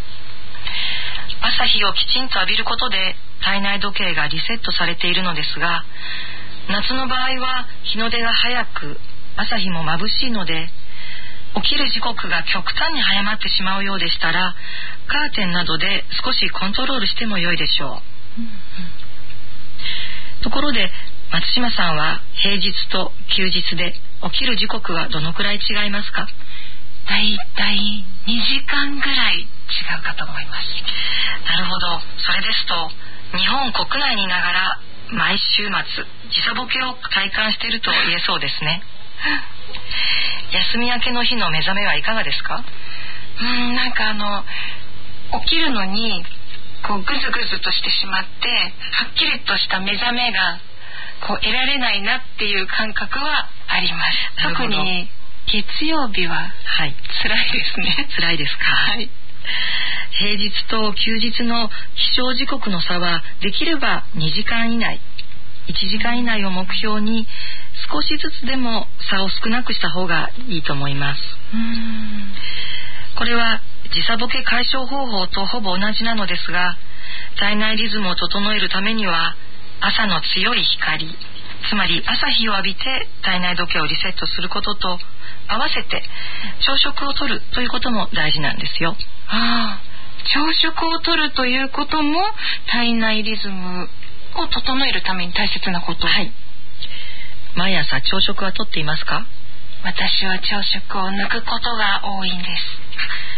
朝日をきちんと浴びることで体内時計がリセットされているのですが、夏の場合は日の出が早く朝日も眩しいので、起きる時刻が極端に早まってしまうようでしたら、カーテンなどで少しコントロールしても良いでしょう。うんうん、ところで松島さんは平日と休日で起きる時刻はどのくらい違いますか？ だいたいにじかんぐらい違うかと思います。 なるほど。それですと日本国内にいながら毎週末時差ボケを体感していると言えそうですね。休み明けの日の目覚めはいかがですか？ うーんなんかあの起きるのにこうグズグズとしてしまって、はっきりとした目覚めがこう得られないなっていう感覚はあります。特に月曜日は、はい、辛いですね。 辛いですか？ はい。 平日と休日の起床時刻の差はできればにじかん以内、いちじかん以内を目標に少しずつでも差を少なくした方がいいと思います。うーんこれは時差ボケ解消方法とほぼ同じなのですが、体内リズムを整えるためには朝の強い光、つまり朝日を浴びて体内時計をリセットすることと合わせて朝食をとるということも大事なんですよ。 ああ、朝食をとるということも体内リズムを整えるために大切なこと。 はい。毎朝朝食はとっていますか？ 私は朝食を抜くことが多いんです。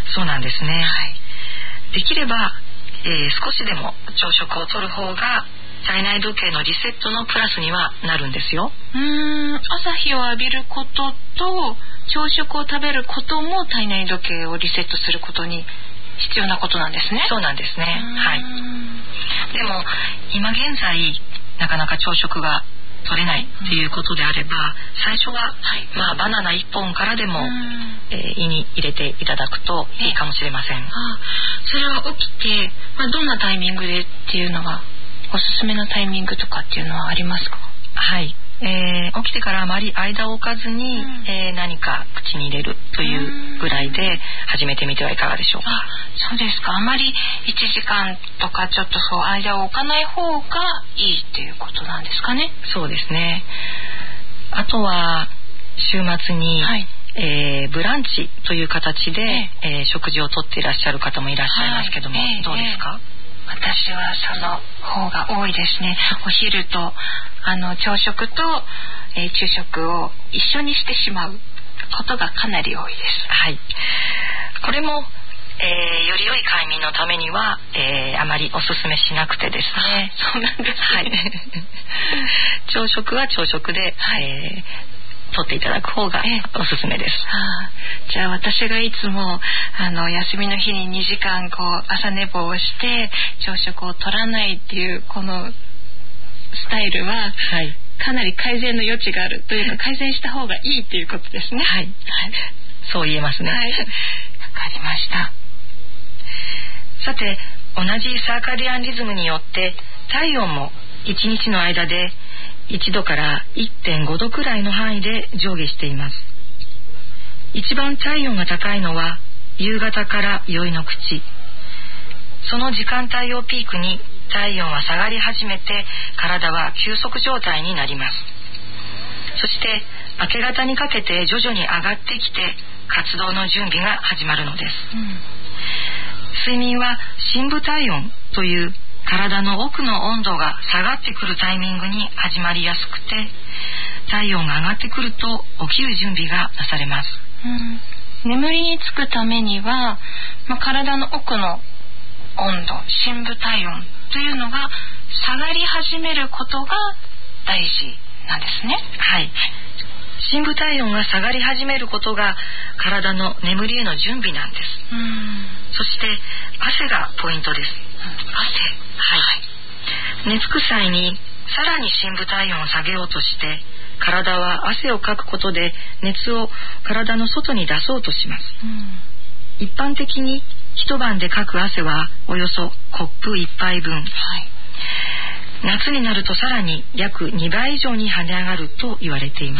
そうなんですね。はい。できれば、えー、少しでも朝食をとる方が体内時計のリセットのプラスにはなるんですよ。 うーん朝日を浴びることと朝食を食べることも体内時計をリセットすることに必要なことなんですね。 そうなんですね。はい。でも今現在なかなか朝食が取れないっていうことであれば、最初は、はい、まあバナナいっぽんからでも、えー、胃に入れていただくといいかもしれません。ああ、 それは起きて、まあ、どんなタイミングでっていうのはおすすめのタイミングとかっていうのはありますか？ はい。えー、起きてからあまり間を置かずに、うんえー、何か口に入れるというぐらいで始めてみてはいかがでしょうか？ あ、そうですか。あまりいちじかんとかちょっとそう間を置かない方がいいっていうことなんですかね？ そうですね。あとは週末に、はいえー、ブランチという形で、えーえー、食事をとっていらっしゃる方もいらっしゃいますけども、はいえー、どうですか？えー私はその方が多いですね。お昼とあの朝食と、えー、昼食を一緒にしてしまうことがかなり多いです。 はい。これも、えー、より良い快眠のためには、えー、あまりおすすめしなくてですね。 そうなんですね。はい。 朝食は朝食で、はいえー取っていただく方がおすすめです。 はあ、じゃあ私がいつもあの休みの日ににじかんこう朝寝坊をして朝食を取らないっていうこのスタイルは、はい、かなり改善の余地があるというか改善した方がいいっていうことですね。 はい、はい、そう言えますね。はい、わかりました。 さて同じサーカディアンリズムによって体温もいちにちの間でいちどから いってんごどくらいの範囲で上下しています。一番体温が高いのは夕方から宵の口。その時間帯をピークに体温は下がり始めて体は休息状態になります。そして明け方にかけて徐々に上がってきて活動の準備が始まるのです。うん、睡眠は深部体温という体の奥の温度が下がってくるタイミングに始まりやすくて、体温が上がってくると起きる準備がなされます。 うん、眠りにつくためには、まあ、体の奥の温度、深部体温というのが下がり始めることが大事なんですね。 はい。深部体温が下がり始めることが体の眠りへの準備なんです。うん、そして汗がポイントです。うん、汗、はい、寝つく際にさらに深部体温を下げようとして、体は汗をかくことで熱を体の外に出そうとします。うん、一般的に一晩でかく汗はおよそコップ一杯分、はい、夏になるとさらに約にばい以上に跳ね上がると言われています。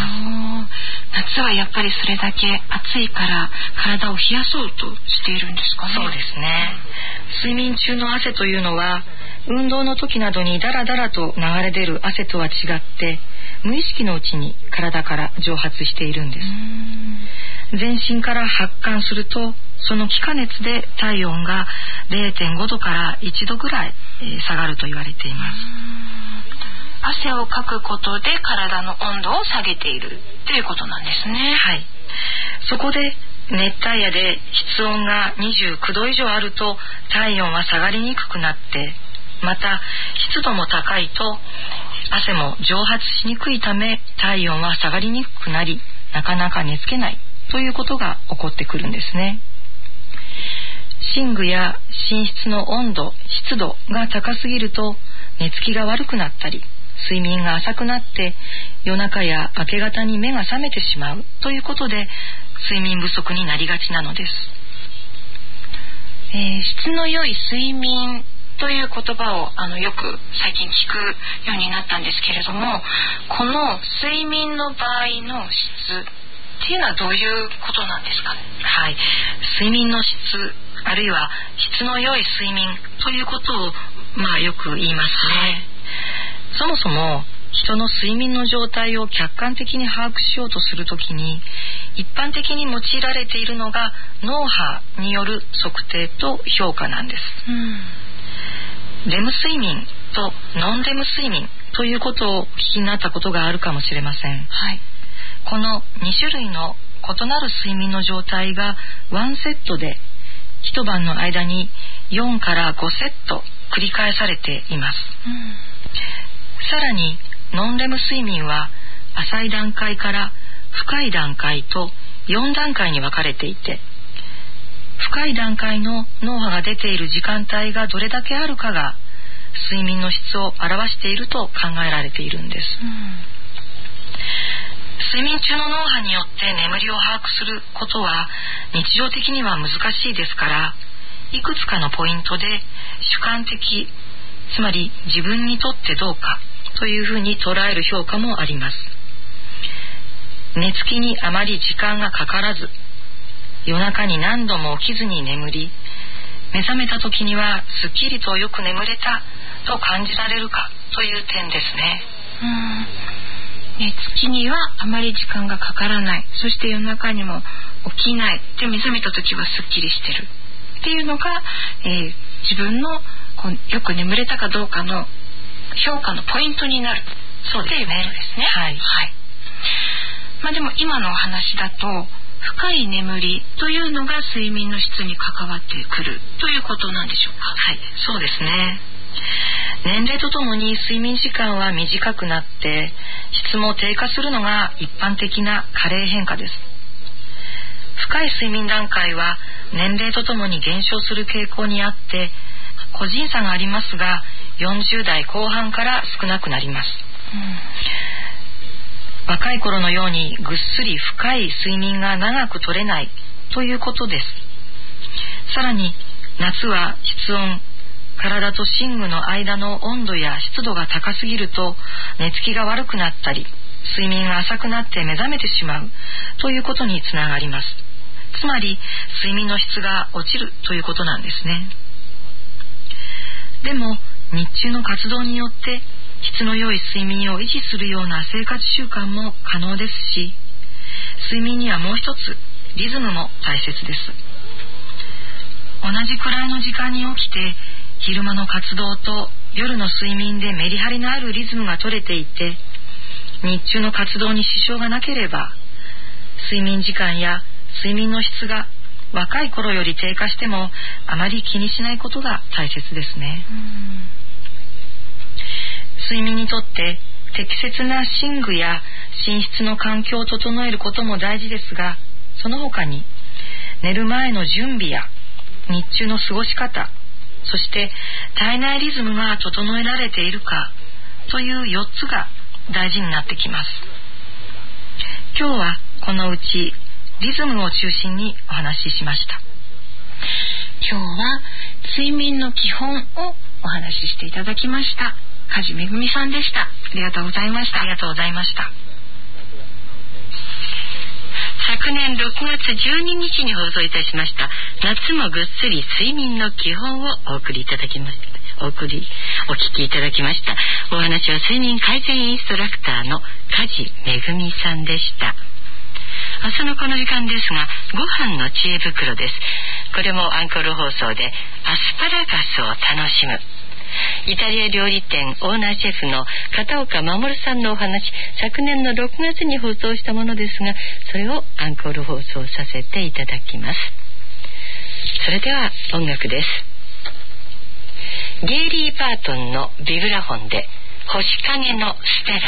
夏はやっぱりそれだけ暑いから体を冷やそうとしているんですかね。 そうですね。睡眠中の汗というのは運動の時などにダラダラと流れ出る汗とは違って無意識のうちに体から蒸発しているんです。全身から発汗するとその気化熱で体温が れいてんごどからいちどぐらい下がると言われています。 汗をかくことで体の温度を下げているということなんですね。 はい。そこで熱帯夜で室温がにじゅうきゅうど以上あると体温は下がりにくくなって、また湿度も高いと汗も蒸発しにくいため体温は下がりにくくなり、なかなか寝つけないということが起こってくるんですね。寝具や寝室の温度、湿度が高すぎると寝つきが悪くなったり、睡眠が浅くなって夜中や明け方に目が覚めてしまうということで睡眠不足になりがちなのです。 えー、質の良い睡眠という言葉をあのよく最近聞くようになったんですけれども、この睡眠の場合の質っていうのはどういうことなんですかね。 はい、睡眠の質あるいは質の良い睡眠ということをまあよく言いますね。はい、そもそも人の睡眠の状態を客観的に把握しようとするときに一般的に用いられているのが脳波による測定と評価なんです。うん、レム睡眠とノンレム睡眠ということをお聞きになったことがあるかもしれません。はい、このに種類の異なる睡眠の状態がワンセットで一晩の間によんからごセット繰り返されています。うん、さらにノンレム睡眠は浅い段階から深い段階とよん段階に分かれていて、深い段階の脳波が出ている時間帯がどれだけあるかが睡眠の質を表していると考えられているんです。うん、睡眠中の脳波によって眠りを把握することは日常的には難しいですから、いくつかのポイントで主観的、つまり自分にとってどうかというふうに捉える評価もあります。寝つきにあまり時間がかからず、夜中に何度も起きずに眠り、目覚めた時にはすっきりとよく眠れたと感じられるかという点ですね。 うん、寝つきにはあまり時間がかからない、そして夜中にも起きないで目覚めた時はすっきりしてるっていうのが、えー、自分のこうよく眠れたかどうかの評価のポイントになる。 そうですね。 っていうことですね。 はい。はい。 まあでも今のお話だと深い眠りというのが睡眠の質に関わってくるということなんでしょうか。 はい、そうですね。年齢とともに睡眠時間は短くなって質も低下するのが一般的な加齢変化です。深い睡眠段階は年齢とともに減少する傾向にあって個人差がありますがよんじゅう代後半から少なくなります。うん、若い頃のようにぐっすり深い睡眠が長く取れないということです。さらに夏は室温、体と寝具の間の温度や湿度が高すぎると寝つきが悪くなったり睡眠が浅くなって目覚めてしまうということにつながります。つまり睡眠の質が落ちるということなんですね。でも日中の活動によって質の良い睡眠を維持するような生活習慣も可能ですし、睡眠にはもう一つリズムも大切です。同じくらいの時間に起きて昼間の活動と夜の睡眠でメリハリのあるリズムが取れていて、日中の活動に支障がなければ睡眠時間や睡眠の質が若い頃より低下してもあまり気にしないことが大切ですね。うん、睡眠にとって適切な寝具や寝室の環境を整えることも大事ですが、その他に寝る前の準備や日中の過ごし方、そして体内リズムが整えられているかというよっつが大事になってきます。今日はこのうちリズムを中心にお話ししました。 今日は睡眠の基本をお話ししていただきました梶めぐみさんでした。ありがとうございました。 ありがとうございました。 昨年ろくがつじゅうににちに放送いたしました夏もぐっすり睡眠の基本をお送りいただきましたお送りお聞きいただきました。お話は睡眠改善インストラクターの梶めぐみさんでした。明日のこの時間ですが、ご飯の知恵袋です。これもアンコール放送でアスパラガスを楽しむ、イタリア料理店オーナーシェフの片岡守さんのお話、昨年のろくがつに放送したものですが、それをアンコール放送させていただきます。それでは音楽です。ゲイリー・パートンのビブラフォンで星影のステラ。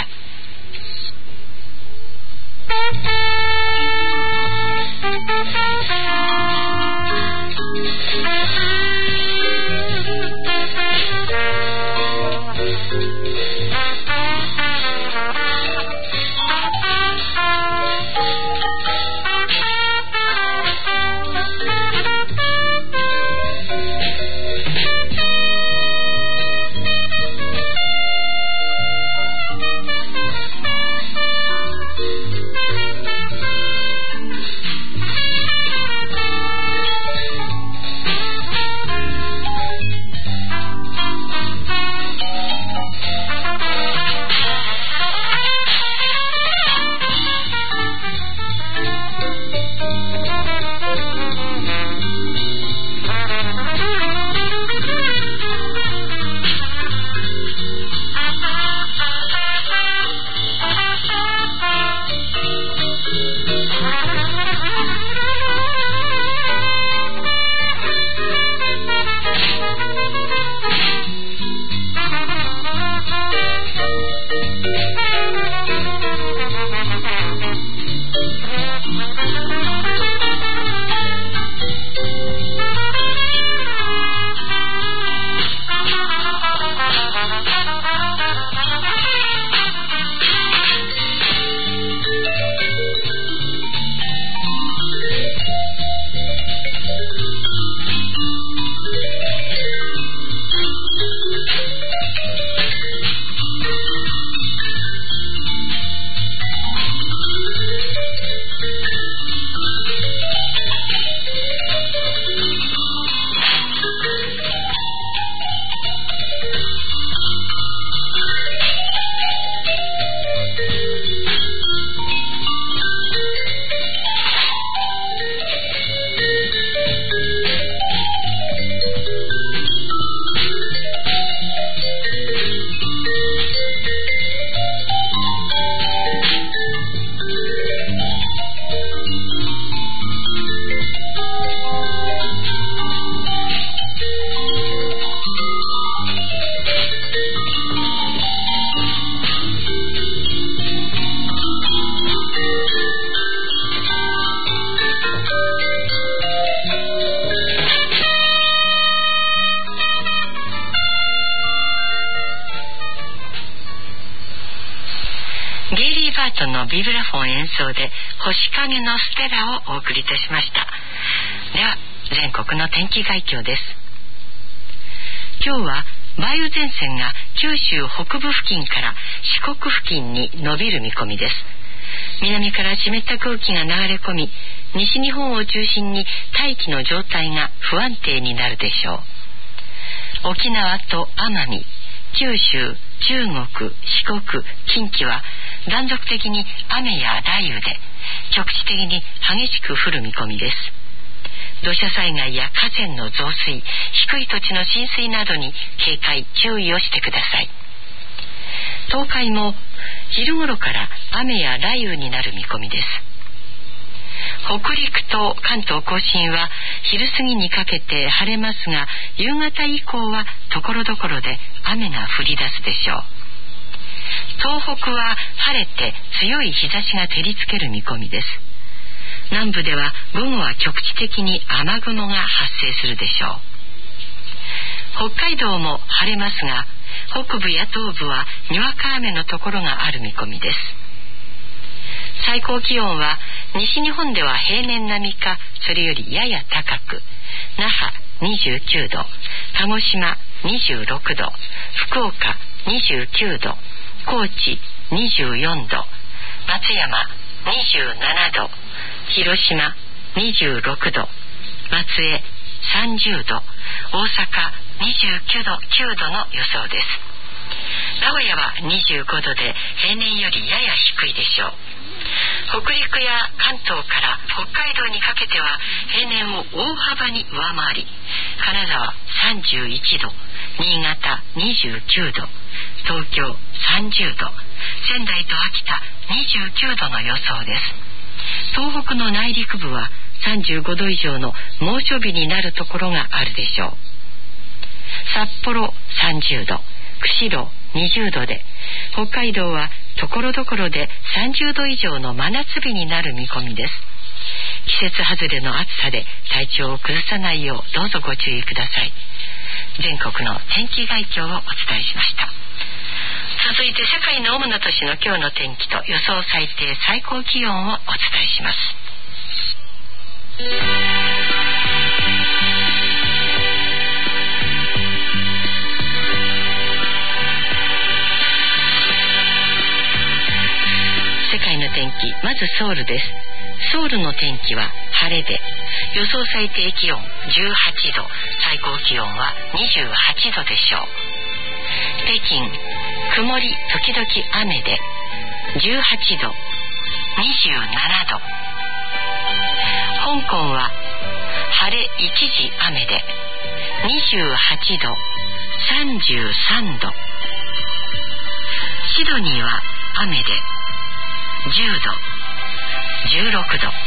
ビブラフォン演奏で星影のステラをお送りいたしました。では全国の天気概況です。今日は梅雨前線が九州北部付近から四国付近に伸びる見込みです。南から湿った空気が流れ込み、西日本を中心に大気の状態が不安定になるでしょう。沖縄と奄美、九州、中国、四国、近畿は断続的に雨や雷雨で局地的に激しく降る見込みです。土砂災害や河川の増水、低い土地の浸水などに警戒注意をしてください。東海も昼頃から雨や雷雨になる見込みです。北陸と関東甲信は昼過ぎにかけて晴れますが、夕方以降は所々で雨が降り出すでしょう。東北は晴れて強い日差しが照りつける見込みです。南部では午後は局地的に雨雲が発生するでしょう。北海道も晴れますが、 北部や東部はにわか雨のところがある見込みです。最高気温は西日本では平年並みかそれよりやや高く、那覇にじゅうきゅうど、鹿児島にじゅうろくど、福岡にじゅうきゅうど、高知にじゅうよんど、松山にじゅうななど、広島にじゅうろくど、松江さんじゅうど、大阪にじゅうきゅうど、きゅうどの予想です。名古屋はにじゅうごどで平年よりやや低いでしょう。北陸や関東から北海道にかけては平年を大幅に上回り、金沢さんじゅういちど、新潟にじゅうきゅうど、東京さんじゅうど、仙台と秋田にじゅうきゅうどの予想です。東北の内陸部はさんじゅうごど以上の猛暑日になるところがあるでしょう。札幌さんじゅうど、釧路にじゅうどで、北海道はところどころでさんじゅうど以上の真夏日になる見込みです。季節外れの暑さで体調を崩さないようどうぞご注意ください。全国の天気概況をお伝えしました。続いて世界の主な都市の今日の天気と予想最低最高気温をお伝えします。世界の天気、まずソウルです。ソウルの天気は晴れで、予想最低気温じゅうはちど、最高気温はにじゅうはちどでしょう。北京、曇り時々雨でじゅうはちど、にじゅうななど。香港は晴れ一時雨でにじゅうはちど、さんじゅうさんど。シドニーは雨でじゅうど、じゅうろくど。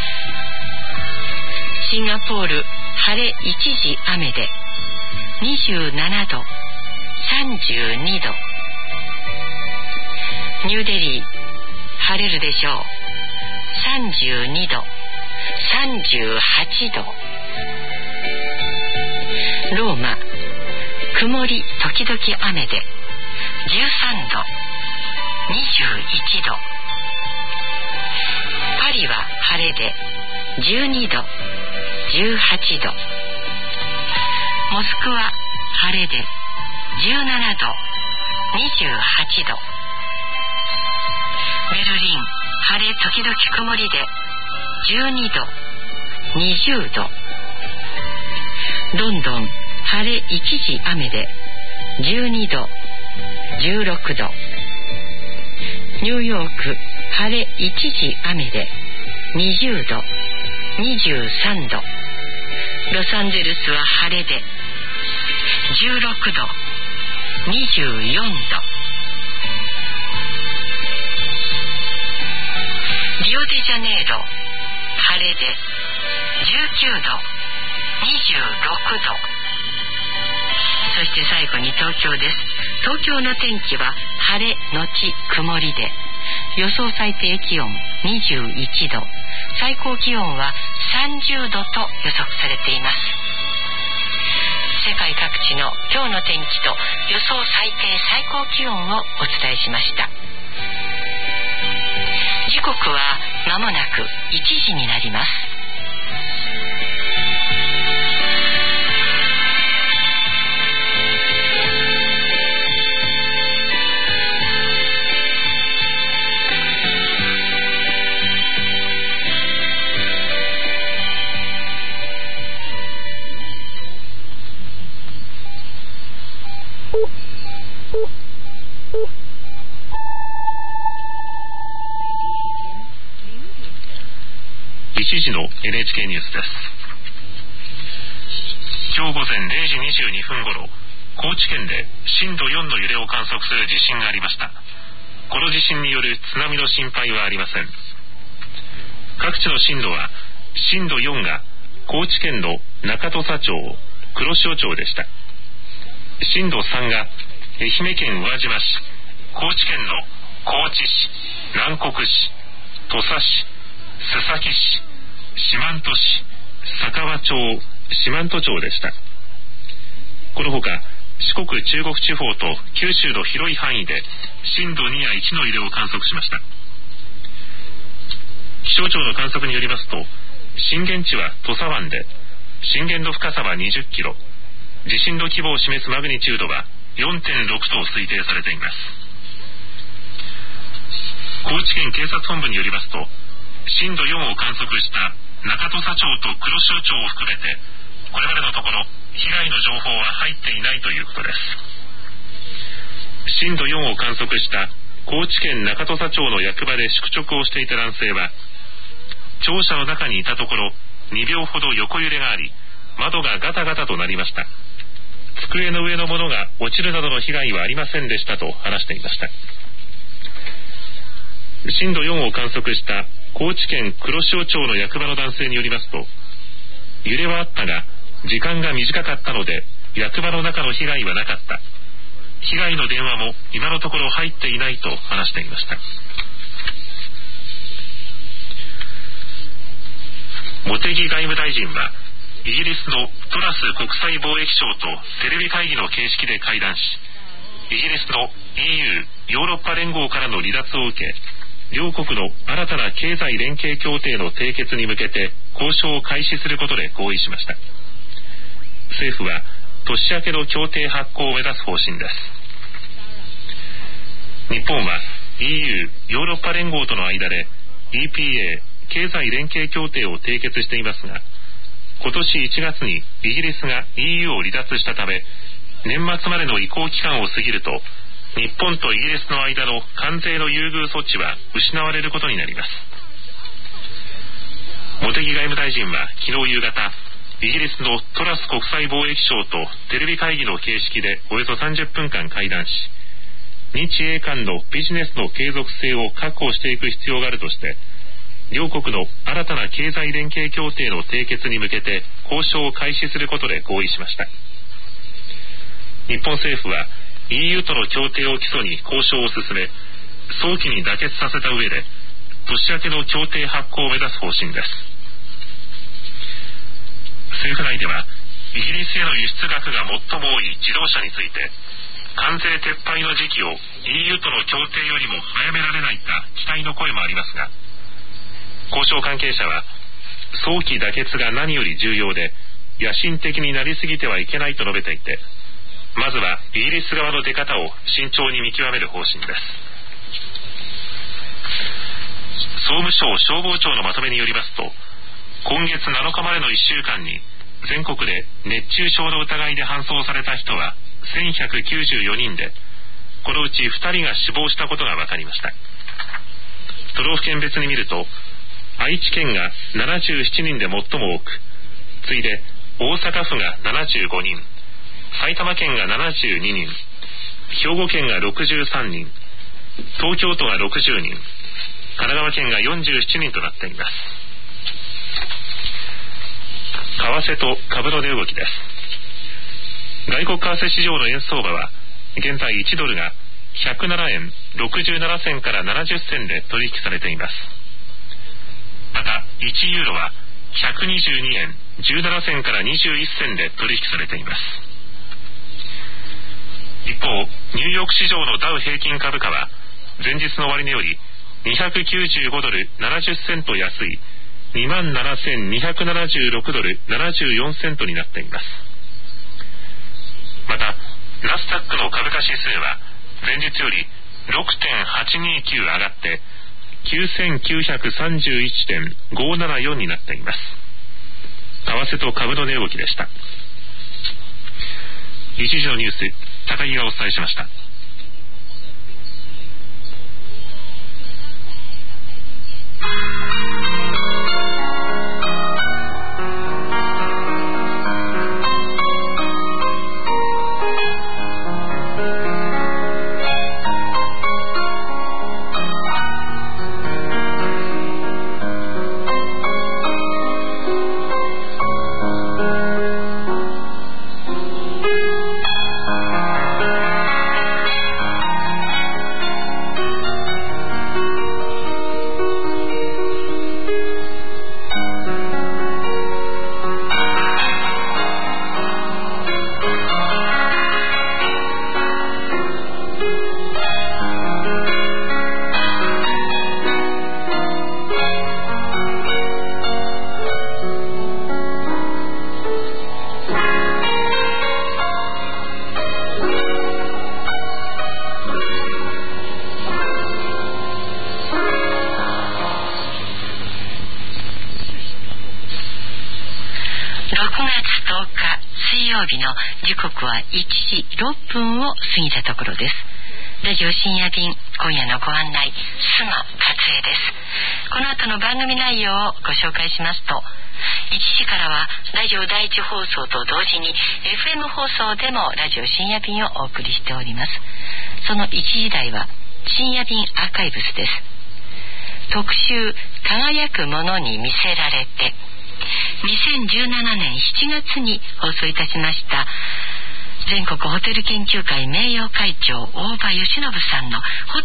シンガポール晴れ一時雨でにじゅうななど、さんじゅうにど。ニューデリー晴れるでしょう。さんじゅうにど、さんじゅうはちど。ローマ曇り時々雨でじゅうさんど、にじゅういちど。パリは晴れでじゅうにど、じゅうはちど。モスクワ晴れでじゅうななど、にじゅうはちど。ベルリン晴れ時々曇りでじゅうにど、にじゅうど。ロンドン晴れ一時雨でじゅうにど、じゅうろくど。ニューヨーク晴れ一時雨でにじゅうど、にじゅうさんど。ロサンゼルスは晴れでじゅうろくど、にじゅうよんど。リオデジャネイロ晴れでじゅうきゅうど、にじゅうろくど。そして最後に東京です。東京の天気は晴れのち曇りで、予想最低気温にじゅういちど、最高気温はさんじゅうどと予測されています。世界各地の今日の天気と予想最低最高気温をお伝えしました。時刻は間もなくいちじになります。 いちじの エヌエイチケー ニュースです。今日午前れいじにじゅうにふんごろ、高知県で震度よんの揺れを観測する地震がありました。この地震による津波の心配はありません。各地の震度は、震度よんが高知県の中土佐町、黒潮町でした。震度さんが愛媛県宇和島市、高知県の高知市、南国市、土佐市、須崎市、四万十市、佐川町、四万十町でした。このほか四国中国地方と九州の広い範囲で震度にやいちの揺れを観測しました。気象庁の観測によりますと、震源地は土佐湾で、震源の深さはにじゅっキロ、地震の規模を示すマグニチュードは よんてんろく と推定されています。高知県警察本部によりますと、震度よんを観測した中土佐町と黒潮町を含めて、これまでのところ被害の情報は入っていないということです。震度よんを観測した高知県中土佐町の役場で宿直をしていた男性は、庁舎の中にいたところにびょうほど横揺れがあり、窓がガタガタとなりました。机の上のものが落ちるなどの被害はありませんでしたと話していました。震度よんを観測した高知県黒潮町の役場の男性によりますと、揺れはあったが時間が短かったので役場の中の被害はなかった。被害の電話も今のところ入っていないと話していました。茂木外務大臣はイギリスのトラス国際貿易相とテレビ会議の形式で会談し、イギリスの イーユー ヨーロッパ連合からの離脱を受け、両国の新たな経済連携協定の締結に向けて交渉を開始することで合意しました。政府は年明けの協定発効を目指す方針です。日本は イーユー ヨーロッパ連合との間で イーピーエー 経済連携協定を締結していますが、今年いちがつにイギリスが イーユー を離脱したため、年末までの移行期間を過ぎると日本とイギリスの間の関税の優遇措置は失われることになります。茂木外務大臣は昨日夕方、イギリスのトラス国際貿易相とテレビ会議の形式でおよそさんじゅっぷんかん会談し、日英間のビジネスの継続性を確保していく必要があるとして、両国の新たな経済連携協定の締結に向けて交渉を開始することで合意しました。日本政府は イーユー との協定を基礎に交渉を進め、早期に妥結させた上で年明けの協定発効を目指す方針です。政府内ではイギリスへの輸出額が最も多い自動車について、関税撤廃の時期を イーユー との協定よりも早められないか期待の声もありますが、交渉関係者は早期妥結が何より重要で、野心的になりすぎてはいけないと述べていて、まずはイギリス側の出方を慎重に見極める方針です。総務省消防庁のまとめによりますと、今月なのかまでのいっしゅうかんに全国で熱中症の疑いで搬送された人はせんひゃくきゅうじゅうよにんで、このうちふたりが死亡したことが分かりました。都道府県別に見ると、愛知県がななじゅうななにんで最も多く、次いで大阪府がななじゅうごにん、埼玉県がななじゅうににん、兵庫県がろくじゅうさんにん、東京都がろくじゅうにん、神奈川県がよんじゅうななにんとなっています。為替と株の値動きです。外国為替市場の円相場は現在いちドルがひゃくななえんろくじゅうななせんからななじゅっせんで取引されています。またいちユーロはひゃくにじゅうにえんじゅうななせんからにじゅういっせんで取引されています。一方、ニューヨーク市場のダウ平均株価は前日の終値よりにひゃくきゅうじゅうごドルななじゅっセント安い にまんななせんにひゃくななじゅうろくドルななじゅうよんセントになっています。またナスダックの株価指数は前日より ろくてんはちにきゅう 上がってきゅうせんきゅうひゃくさんじゅういちてんごななよん になっています。為替と株の値動きでした。一時のニュース、高木がお伝えしました。 曜日の時刻はいちじろっぷんを過ぎたところです。ラジオ深夜便、今夜のご案内、須磨勝恵です。この後の番組内容をご紹介しますと、いちじからはラジオ第一放送と同時に エフエム 放送でもラジオ深夜便をお送りしております。そのいちじ台は深夜便アーカイブスです。特集、輝くものに魅せられて、にせんじゅうななねんしちがつに放送いたしました全国ホテル研究会名誉会長大場義信さんのホ